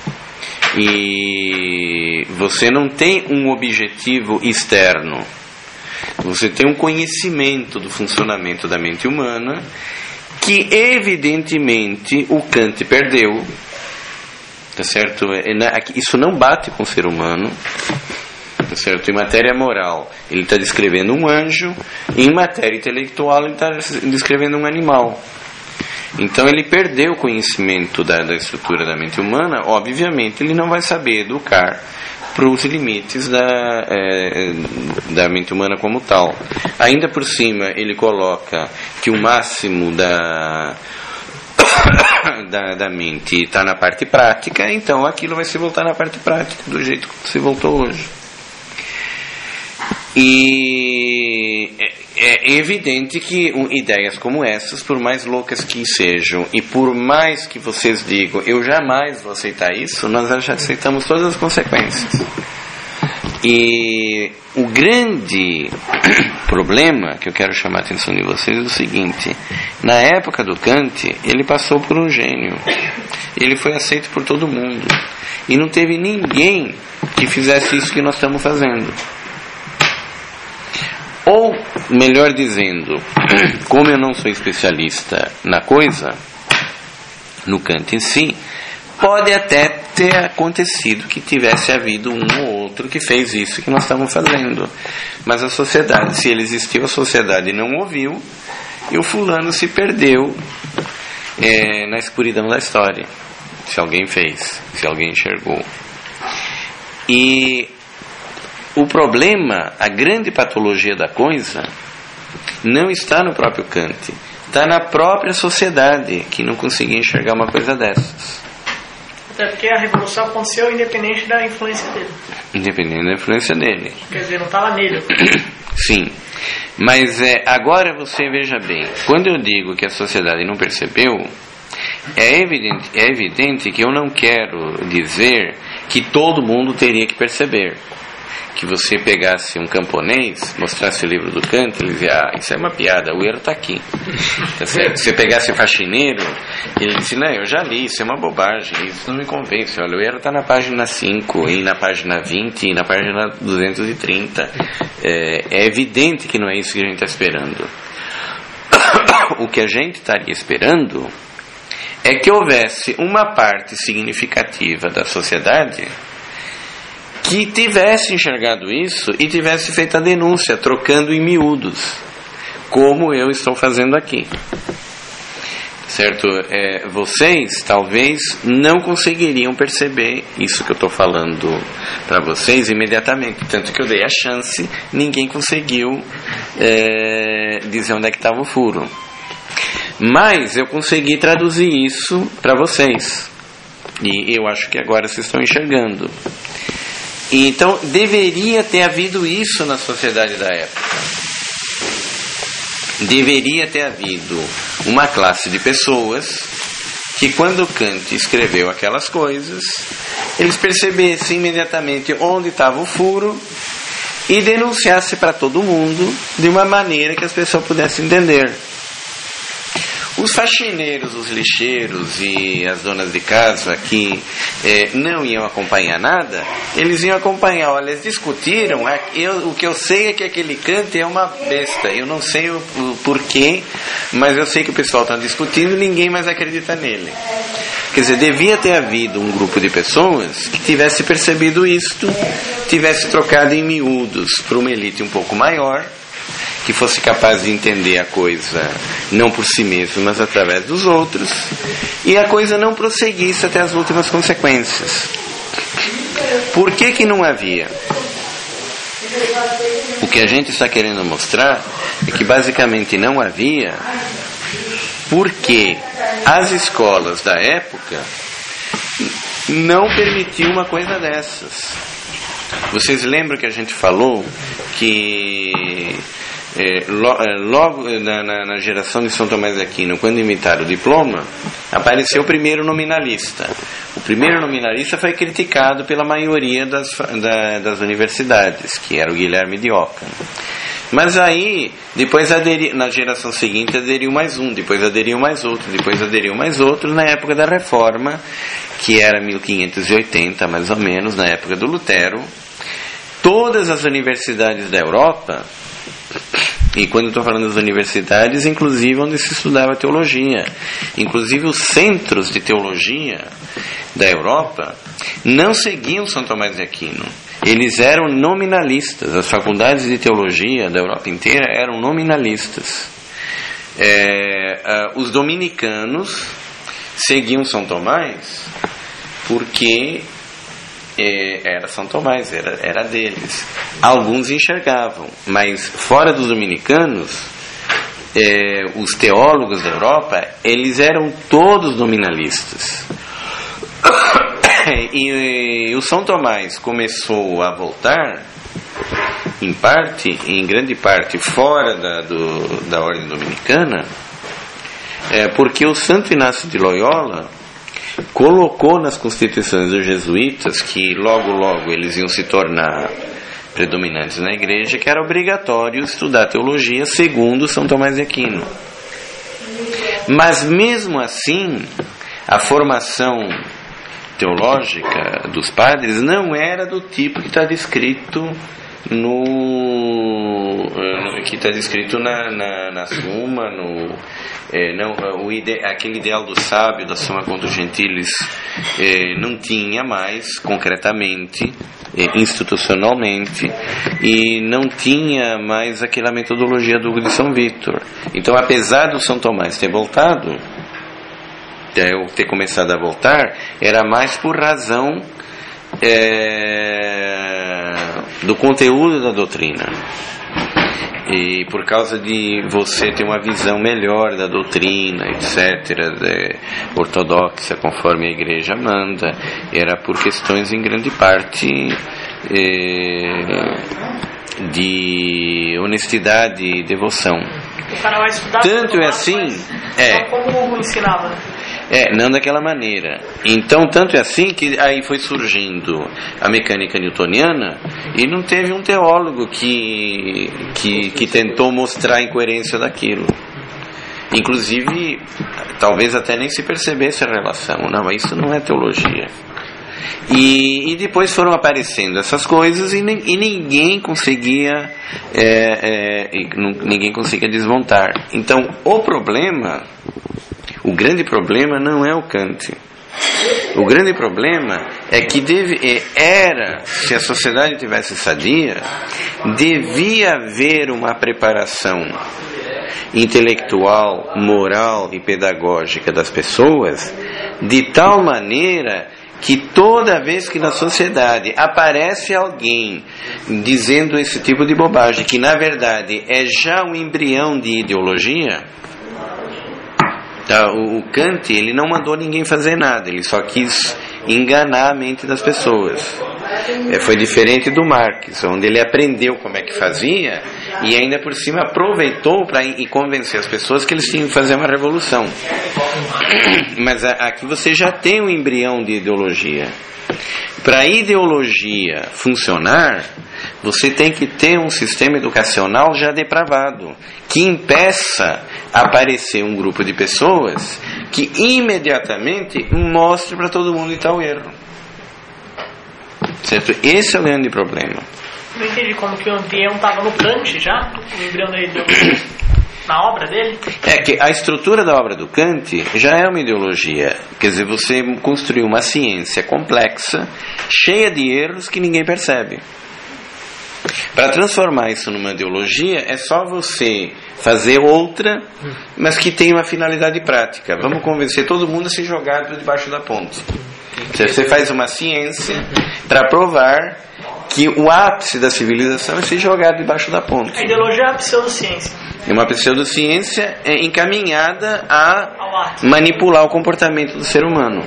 E você não tem um objetivo externo, você tem um conhecimento do funcionamento da mente humana que evidentemente o Kant perdeu, tá certo? Isso não bate com o ser humano, tá certo? Em matéria moral ele está descrevendo um anjo, em matéria intelectual ele está descrevendo um animal. Então ele perdeu o conhecimento da, da estrutura da mente humana. Obviamente ele não vai saber educar para os limites da, é, da mente humana como tal. Ainda por cima ele coloca que o máximo da, da, da mente está na parte prática, então aquilo vai se voltar na parte prática do jeito que se voltou hoje. E é, é evidente que um, ideias como essas, por mais loucas que sejam e por mais que vocês digam eu jamais vou aceitar isso, nós já aceitamos todas as consequências. E o grande problema que eu quero chamar a atenção de vocês é o seguinte: na época do Kant ele passou por um gênio, ele foi aceito por todo mundo e não teve ninguém que fizesse isso que nós estamos fazendo. Ou, melhor dizendo, como eu não sou especialista na coisa, no Kant em si, pode até ter acontecido que tivesse havido um ou outro que fez isso que nós estamos fazendo. Mas a sociedade, se ele existiu, a sociedade não ouviu, e o fulano se perdeu é, na escuridão da história. Se alguém fez, se alguém enxergou. E o problema, a grande patologia da coisa, não está no próprio Kant, está na própria sociedade que não conseguia enxergar uma coisa dessas. Até porque a revolução aconteceu independente da influência dele. Independente da influência dele. Quer dizer, não estava nele. Sim. Mas é, agora você veja bem, quando eu digo que a sociedade não percebeu, é evidente, é evidente que eu não quero dizer que todo mundo teria que perceber. Que você pegasse um camponês, mostrasse o livro do Kant, ele dizia, ah, isso é uma piada, o erro está aqui. Tá certo? Se você pegasse o faxineiro, ele disse, não, eu já li, isso é uma bobagem, isso não me convence. Olha, o erro está na página cinco, e na página vinte, e na página duzentos e trinta. É, é evidente que não é isso que a gente está esperando. O que a gente estaria esperando é que houvesse uma parte significativa da sociedade que tivesse enxergado isso e tivesse feito a denúncia, trocando em miúdos, como eu estou fazendo aqui. Certo? É, vocês talvez não conseguiriam perceber isso que eu estou falando para vocês imediatamente, tanto que eu dei a chance, ninguém conseguiu é, dizer onde é que estava o furo. Mas eu consegui traduzir isso para vocês, e eu acho que agora vocês estão enxergando. Então, deveria ter havido isso na sociedade da época. Deveria ter havido uma classe de pessoas que, quando Kant escreveu aquelas coisas, eles percebessem imediatamente onde estava o furo e denunciasse para todo mundo de uma maneira que as pessoas pudessem entender. Os faxineiros, os lixeiros e as donas de casa que eh, não iam acompanhar nada, eles iam acompanhar. Olha, eles discutiram, eu, o que eu sei é que aquele Kant é uma besta, eu não sei o, o porquê, mas eu sei que o pessoal está discutindo e ninguém mais acredita nele. Quer dizer, devia ter havido um grupo de pessoas que tivesse percebido isto, tivesse trocado em miúdos para uma elite um pouco maior, que fosse capaz de entender a coisa não por si mesmo, mas através dos outros, e a coisa não prosseguisse até as últimas consequências. Por que que não havia? O que a gente está querendo mostrar é que basicamente não havia, porque as escolas da época não permitiam uma coisa dessas. Vocês lembram que a gente falou que É, lo, é, logo na, na, na geração de São Tomás de Aquino, quando imitaram o diploma, apareceu o primeiro nominalista. O primeiro nominalista foi criticado pela maioria das, da, das universidades, que era o Guilherme de Ockham. Mas aí, depois aderi, na geração seguinte aderiu mais um, depois aderiu mais outro, depois aderiu mais outro, na época da Reforma, que era mil quinhentos e oitenta mais ou menos, na época do Lutero. Todas as universidades da Europa, e quando eu estou falando das universidades, inclusive onde se estudava teologia, inclusive os centros de teologia da Europa, não seguiam São Tomás de Aquino. Eles eram nominalistas. As faculdades de teologia da Europa inteira eram nominalistas. É, uh, os dominicanos seguiam São Tomás porque era São Tomás, era, era deles. Alguns enxergavam, mas fora dos dominicanos, é, os teólogos da Europa, eles eram todos nominalistas. E, e o São Tomás começou a voltar, em parte, em grande parte, fora da, do, da ordem dominicana, é, porque o Santo Inácio de Loyola colocou nas constituições dos jesuítas, que logo logo eles iam se tornar predominantes na igreja, que era obrigatório estudar teologia segundo São Tomás de Aquino. Mas mesmo assim, a formação teológica dos padres não era do tipo que está descrito no, que está descrito na, na, na Suma, no, é, não, o ide, aquele ideal do sábio da Summa Contra Gentiles é, não tinha mais concretamente, é, institucionalmente, e não tinha mais aquela metodologia do de São Vítor. Então, apesar do São Tomás ter voltado, ter, ter começado a voltar, era mais por razão É, do conteúdo da doutrina, e por causa de você ter uma visão melhor da doutrina, etc, de, ortodoxa, conforme a igreja manda, era por questões em grande parte é, de honestidade e devoção. O cara vai estudar tanto é assim, é como ensinava. É, não daquela maneira. Então, tanto é assim que aí foi surgindo a mecânica newtoniana, e não teve um teólogo que, que, que tentou mostrar a incoerência daquilo. Inclusive, talvez até nem se percebesse a relação. Não, mas isso não é teologia. E, e depois foram aparecendo essas coisas, e, e ninguém conseguia é, é, ninguém conseguia desmontar. Então, o problema... O grande problema não é o Kant. O grande problema é que deve, era, se a sociedade tivesse sadia, devia haver uma preparação intelectual, moral e pedagógica das pessoas, de tal maneira que toda vez que na sociedade aparece alguém dizendo esse tipo de bobagem, que na verdade é já um embrião de ideologia. O Kant, ele não mandou ninguém fazer nada, ele só quis enganar a mente das pessoas. É, foi diferente do Marx, onde ele aprendeu como é que fazia e ainda por cima aproveitou para convencer as pessoas que eles tinham que fazer uma revolução. Mas aqui você já tem um embrião de ideologia. Para a ideologia funcionar, você tem que ter um sistema educacional já depravado, que impeça aparecer um grupo de pessoas que imediatamente mostre para todo mundo que está o erro. Certo? Esse é o grande problema. Não entendi como que o embrião estava no Kant já, o embrião da ideologia, na obra dele. É que a estrutura da obra do Kant já é uma ideologia. Quer dizer, você construiu uma ciência complexa, cheia de erros que ninguém percebe. Para transformar isso numa ideologia, é só você fazer outra, mas que tenha uma finalidade prática. Vamos convencer todo mundo a se jogar debaixo da ponte. Você faz uma ciência para provar que o ápice da civilização é se jogar debaixo da ponte. A ideologia é a pseudociência. É uma pseudociência encaminhada a manipular o comportamento do ser humano.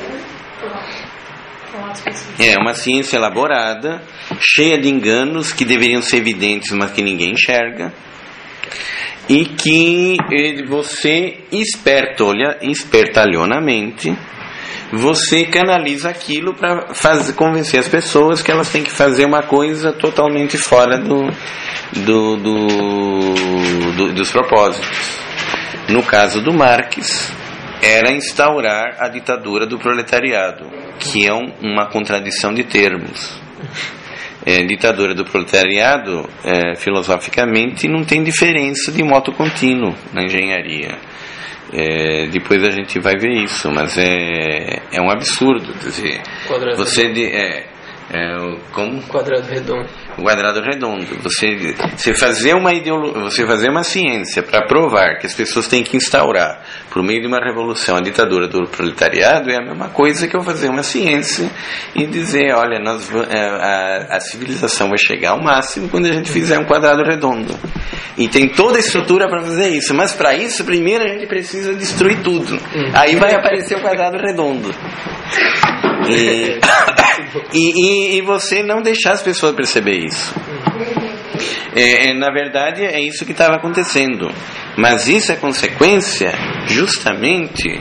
É uma ciência elaborada, cheia de enganos que deveriam ser evidentes, mas que ninguém enxerga, e que você, espertolha, espertalhonamente, você canaliza aquilo para convencer as pessoas que elas têm que fazer uma coisa totalmente fora do, do, do, do, dos propósitos. No caso do Marx, era instaurar a ditadura do proletariado, que é um, uma contradição de termos. É, ditadura do proletariado, é, filosoficamente, não tem diferença de moto contínuo na engenharia. É, depois a gente vai ver isso, mas é, é um absurdo. Quer dizer, quadrado você de, é, é, como? Quadrado redondo. Quadrado redondo. Você, você, fazer uma ideolo, você fazer uma ciência para provar que as pessoas têm que instaurar, por meio de uma revolução, a ditadura do proletariado, é a mesma coisa que eu fazer uma ciência e dizer, olha, nós, a, a civilização vai chegar ao máximo quando a gente fizer um quadrado redondo. E tem toda a estrutura para fazer isso, mas para isso, primeiro a gente precisa destruir tudo. Aí vai aparecer o quadrado redondo. E, e, e você não deixar as pessoas perceber isso. É, na verdade é isso que estava acontecendo, mas isso é consequência justamente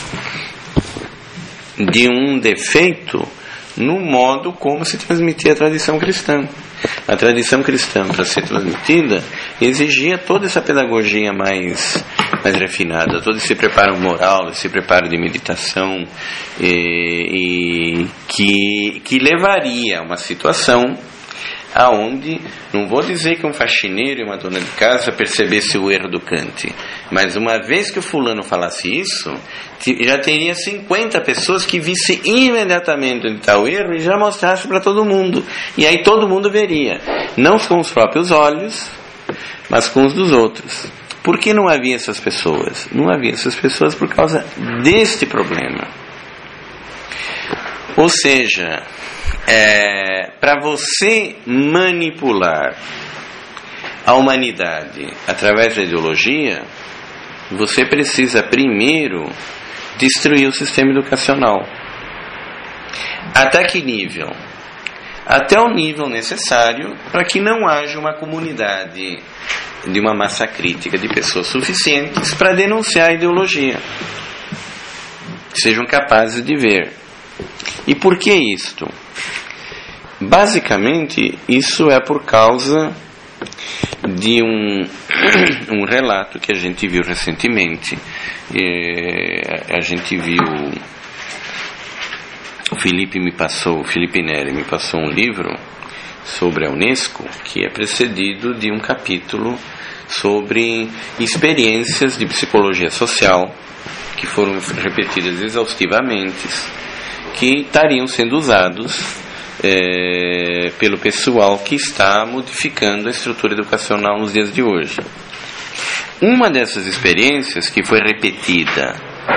de um defeito no modo como se transmitia a tradição cristã. A tradição cristã, para ser transmitida, exigia toda essa pedagogia mais, mais refinada, todo esse preparo moral, esse preparo de meditação, e, e que, que levaria a uma situação aonde, não vou dizer que um faxineiro e uma dona de casa percebesse o erro do Kant, mas uma vez que o fulano falasse isso, já teria cinquenta pessoas que vissem imediatamente onde está o erro e já mostrasse para todo mundo, e aí todo mundo veria, não com os próprios olhos, mas com os dos outros. Por que não havia essas pessoas? Não havia essas pessoas por causa deste problema. Ou seja, é, para você manipular a humanidade através da ideologia, você precisa primeiro destruir o sistema educacional. Até que nível? Até o nível necessário para que não haja uma comunidade de uma massa crítica de pessoas suficientes para denunciar a ideologia, que sejam capazes de ver. E por que isto? Basicamente, isso é por causa de um, um relato que a gente viu recentemente. É, a gente viu, o Felipe me passou, o Felipe Neri me passou um livro sobre a Unesco, que é precedido de um capítulo sobre experiências de psicologia social, que foram repetidas exaustivamente, que estariam sendo usados é, pelo pessoal que está modificando a estrutura educacional nos dias de hoje. Uma dessas experiências, que foi repetida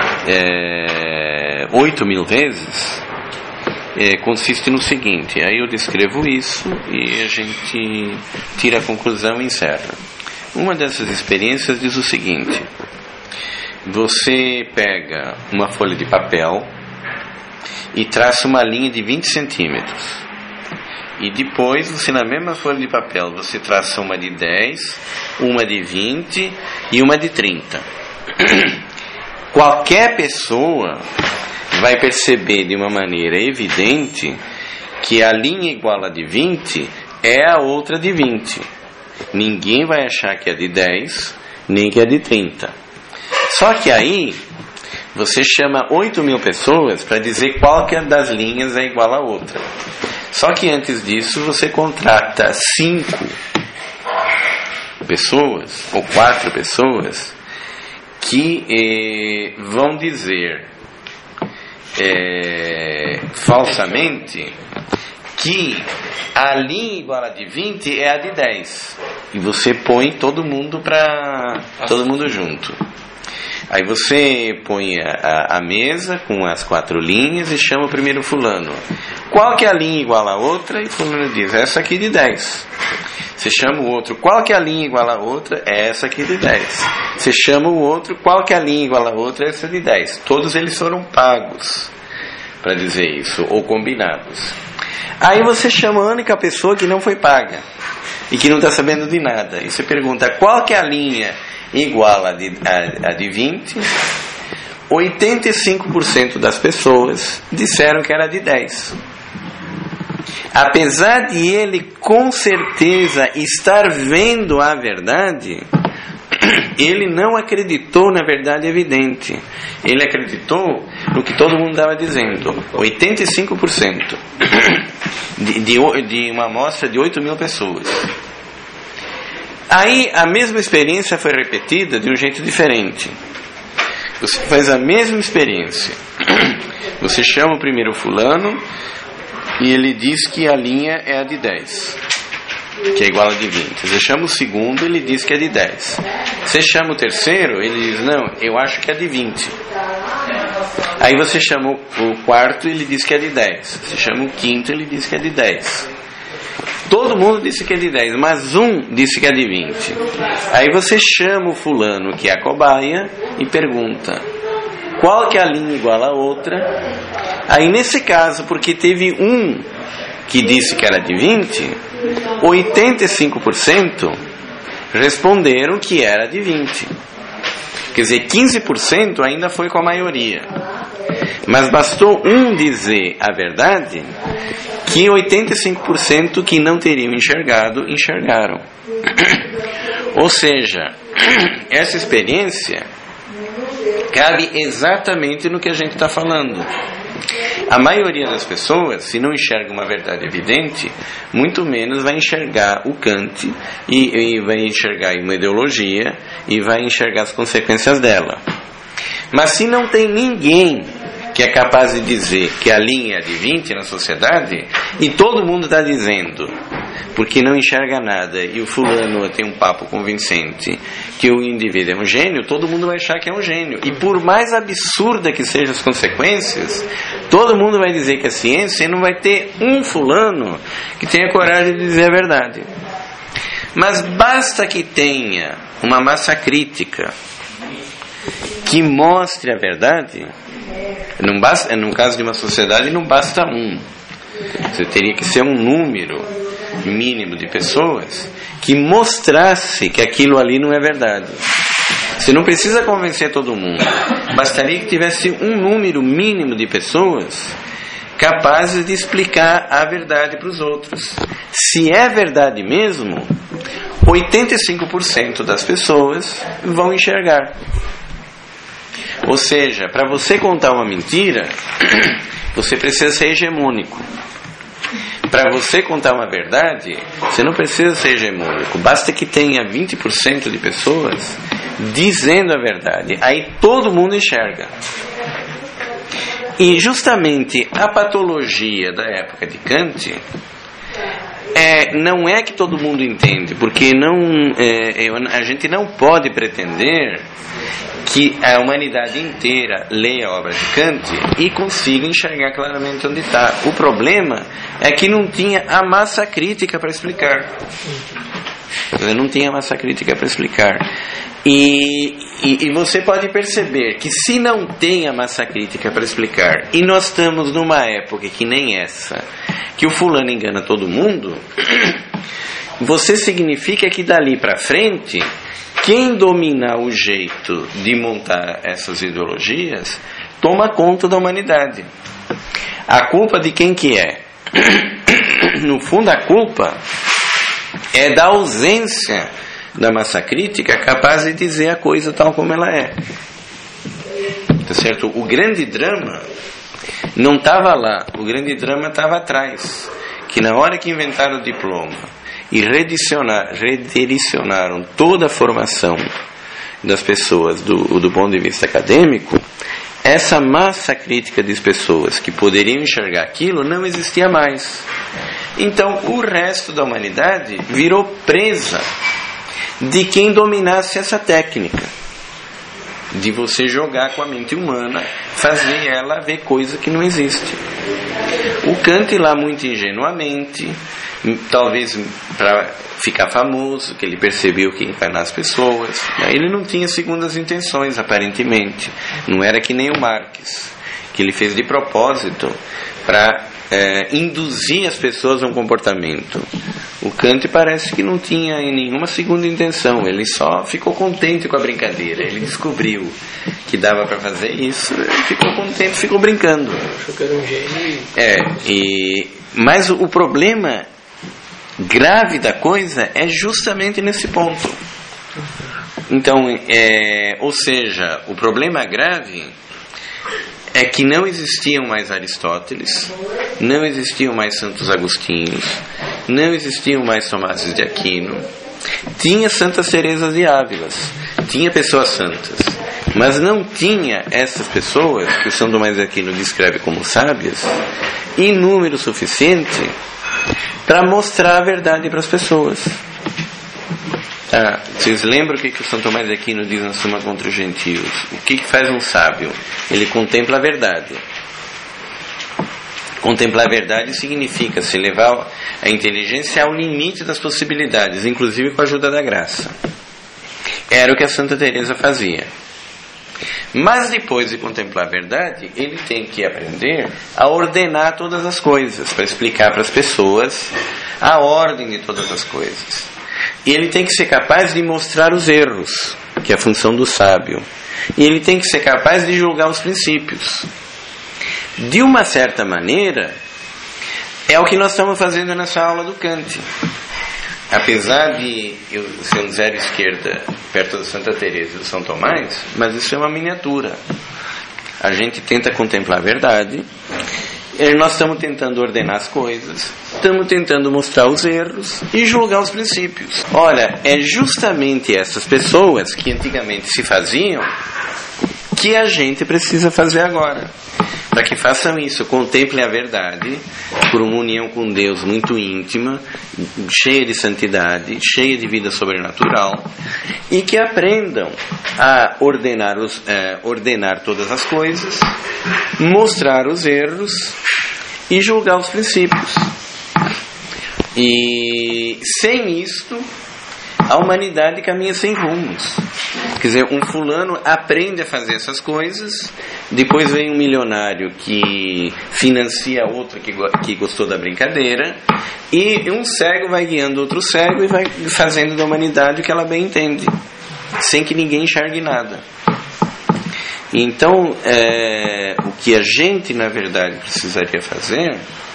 é, oito mil vezes, é, consiste no seguinte, aí eu descrevo isso e a gente tira a conclusão e encerra. Uma dessas experiências diz o seguinte: você pega uma folha de papel e traça uma linha de vinte centímetros. E depois, você na mesma folha de papel, você traça uma de dez, uma de vinte e uma de trinta. Qualquer pessoa vai perceber de uma maneira evidente que a linha igual a de vinte é a outra de vinte. Ninguém vai achar que é de dez, nem que é de trinta. Só que aí você chama oito mil pessoas para dizer qual que das linhas é igual a outra. Só que antes disso você contrata cinco pessoas, ou quatro pessoas, que eh, vão dizer eh, falsamente que a linha igual a de vinte é a de dez. E você põe todo mundo para todo mundo junto. Aí você põe a, a mesa com as quatro linhas e chama o primeiro fulano. Qual que é a linha igual a outra? E o fulano diz, essa aqui de dez. Você chama o outro, qual que é a linha igual a outra? É essa aqui de dez. Você chama o outro, qual que é a linha igual a outra? É essa de dez. Todos eles foram pagos para dizer isso, ou combinados. Aí você chama a única pessoa que não foi paga e que não está sabendo de nada. E você pergunta, qual que é a linha igual a de, a, a de vinte? oitenta e cinco por cento das pessoas disseram que era de dez. Apesar de ele com certeza estar vendo a verdade, ele não acreditou na verdade evidente. Ele acreditou no que todo mundo estava dizendo. oitenta e cinco por cento de, de, de uma amostra de oito mil pessoas. Aí a mesma experiência foi repetida de um jeito diferente. Você faz a mesma experiência. Você chama o primeiro fulano e ele diz que a linha é a de dez, que é igual a de vinte. Você chama o segundo, ele diz que é de dez. Você chama o terceiro, ele diz, não, eu acho que é de vinte. Aí você chama o quarto, ele diz que é de dez. Você chama o quinto, ele diz que é de dez. Todo mundo disse que é de dez, mas um disse que é de vinte. Aí você chama o fulano, que é a cobaia, e pergunta, qual que é a linha igual a outra? Aí nesse caso, porque teve um que disse que era de vinte, oitenta e cinco por cento responderam que era de vinte. Quer dizer, quinze por cento ainda foi com a maioria. Mas bastou um dizer a verdade, que oitenta e cinco por cento que não teriam enxergado, enxergaram. Ou seja, essa experiência cabe exatamente no que a gente está falando. A maioria das pessoas, se não enxerga uma verdade evidente, muito menos vai enxergar o Kant e, e vai enxergar uma ideologia e vai enxergar as consequências dela. Mas se não tem ninguém que é capaz de dizer que a linha é de vinte na sociedade, e todo mundo está dizendo, porque não enxerga nada, e o fulano tem um papo convincente que o indivíduo é um gênio, todo mundo vai achar que é um gênio. E por mais absurda que sejam as consequências, todo mundo vai dizer que é ciência, e não vai ter um fulano que tenha coragem de dizer a verdade. Mas basta que tenha uma massa crítica que mostre a verdade. Não basta, no caso de uma sociedade, não basta um. Você teria que ser um número mínimo de pessoas que mostrasse que aquilo ali não é verdade. Você não precisa convencer todo mundo. Bastaria que tivesse um número mínimo de pessoas capazes de explicar a verdade para os outros. Se é verdade mesmo, oitenta e cinco por cento das pessoas vão enxergar. Ou seja, para você contar uma mentira, você precisa ser hegemônico. Para você contar uma verdade, você não precisa ser hegemônico. Basta que tenha vinte por cento de pessoas dizendo a verdade. Aí todo mundo enxerga. E justamente a patologia da época de Kant é, não é que todo mundo entende, porque não, é, a gente não pode pretender que a humanidade inteira leia a obra de Kant e consiga enxergar claramente onde está. O problema é que não tinha a massa crítica para explicar. Não tinha massa crítica para explicar. E, e, e você pode perceber que se não tem a massa crítica para explicar, e nós estamos numa época que nem essa, que o fulano engana todo mundo, você significa que dali para frente, quem dominar o jeito de montar essas ideologias toma conta da humanidade. A culpa de quem que é? No fundo, a culpa é da ausência da massa crítica capaz de dizer a coisa tal como ela é. Tá certo? O grande drama não estava lá, o grande drama estava atrás. Que na hora que inventaram o diploma e redicionar, redirecionaram toda a formação das pessoas do, do ponto de vista acadêmico, essa massa crítica de pessoas que poderiam enxergar aquilo não existia mais. Então o resto da humanidade virou presa de quem dominasse essa técnica de você jogar com a mente humana, fazer ela ver coisa que não existe. O Kant lá muito ingenuamente, talvez para ficar famoso, que ele percebeu que ia encarnar as pessoas, ele não tinha segundas intenções aparentemente, não era que nem o Marx, que ele fez de propósito para é, induzir as pessoas a um comportamento. O Kant parece que não tinha nenhuma segunda intenção, ele só ficou contente com a brincadeira, ele descobriu que dava para fazer isso, ele ficou contente, ficou brincando. Achou que era um gênio. É, e, mas o, o problema grave da coisa é justamente nesse ponto. Então, é, ou seja, o problema grave é que não existiam mais Aristóteles, não existiam mais Santos Agostinhos, não existiam mais Tomases de Aquino. Tinha Santas Teresas de Ávilas, tinha pessoas santas, mas não tinha essas pessoas que o São Tomás de Aquino descreve como sábias em número suficiente para mostrar a verdade para as pessoas. Ah, vocês lembram o que, que o São Tomás de Aquino diz na Suma contra os Gentios? O que, que faz um sábio? Ele contempla a verdade. Contemplar a verdade significa se levar a inteligência ao limite das possibilidades, inclusive com a ajuda da graça. Era o que a Santa Teresa fazia. Mas depois de contemplar a verdade, ele tem que aprender a ordenar todas as coisas, para explicar para as pessoas a ordem de todas as coisas. E ele tem que ser capaz de mostrar os erros, que é a função do sábio. E ele tem que ser capaz de julgar os princípios. De uma certa maneira, é o que nós estamos fazendo nessa aula do Kant. Apesar de eu ser um zero esquerda perto da Santa Teresa e do São Tomás, mas isso é uma miniatura. A gente tenta contemplar a verdade nós estamos tentando ordenar as coisas, estamos tentando mostrar os erros e julgar os princípios. Ora, é justamente essas pessoas que antigamente se faziam que a gente precisa fazer agora. Para que façam isso, contemplem a verdade por uma união com Deus muito íntima, cheia de santidade, cheia de vida sobrenatural, e que aprendam a ordenar, os, eh, ordenar todas as coisas, mostrar os erros e julgar os princípios. E sem isto, a humanidade caminha sem rumos. Quer dizer, um fulano aprende a fazer essas coisas, depois vem um milionário que financia outro que, que gostou da brincadeira, e um cego vai guiando outro cego e vai fazendo da humanidade o que ela bem entende, sem que ninguém enxergue nada. Então, é, o que a gente, na verdade, precisaria fazer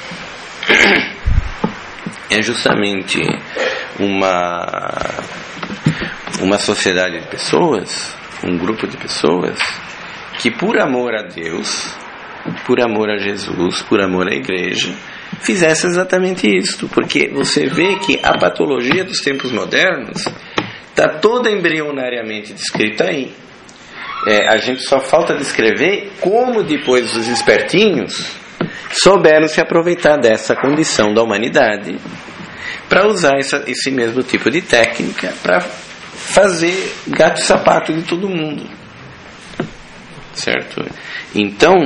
é justamente uma, uma sociedade de pessoas, um grupo de pessoas que, por amor a Deus, por amor a Jesus, por amor à igreja, fizesse exatamente isto. Porque você vê que a patologia dos tempos modernos está toda embrionariamente descrita aí. É, a gente só falta descrever como depois os espertinhos souberam se aproveitar dessa condição da humanidade para usar essa, esse mesmo tipo de técnica para fazer gato e sapato de todo mundo, certo? Então,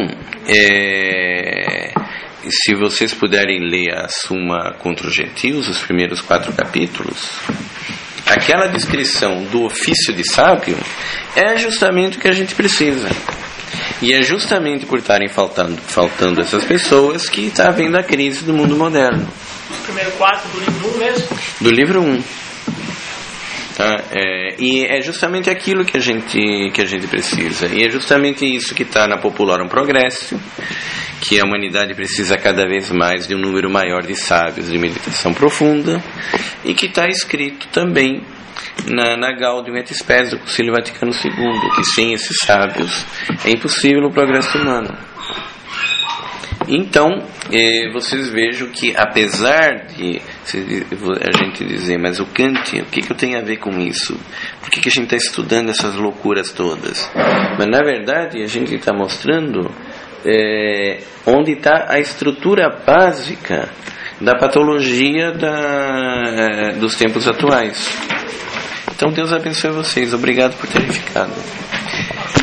é, se vocês puderem ler a Summa contra os Gentios, os primeiros quatro capítulos, aquela descrição do ofício de sábio é justamente o que a gente precisa. E é justamente por estarem faltando, faltando essas pessoas que está havendo a crise do mundo moderno. Os primeiros quatro do livro um mesmo? Do livro um. Tá? É, e é justamente aquilo que a gente, que a gente precisa. E é justamente isso que está na Populorum Progressio, que a humanidade precisa cada vez mais de um número maior de sábios de meditação profunda, e que está escrito também na, na Gaudium et Spes do Concílio Vaticano segundo, que sem esses sábios é impossível o progresso humano. Então, eh, vocês vejam que, apesar de a gente dizer, mas o Kant, o que, que eu tenho a ver com isso? Por que, que a gente está estudando essas loucuras todas? Mas, na verdade, a gente está mostrando é, onde está a estrutura básica da patologia da, dos tempos atuais. Então, Deus abençoe vocês. Obrigado por terem ficado.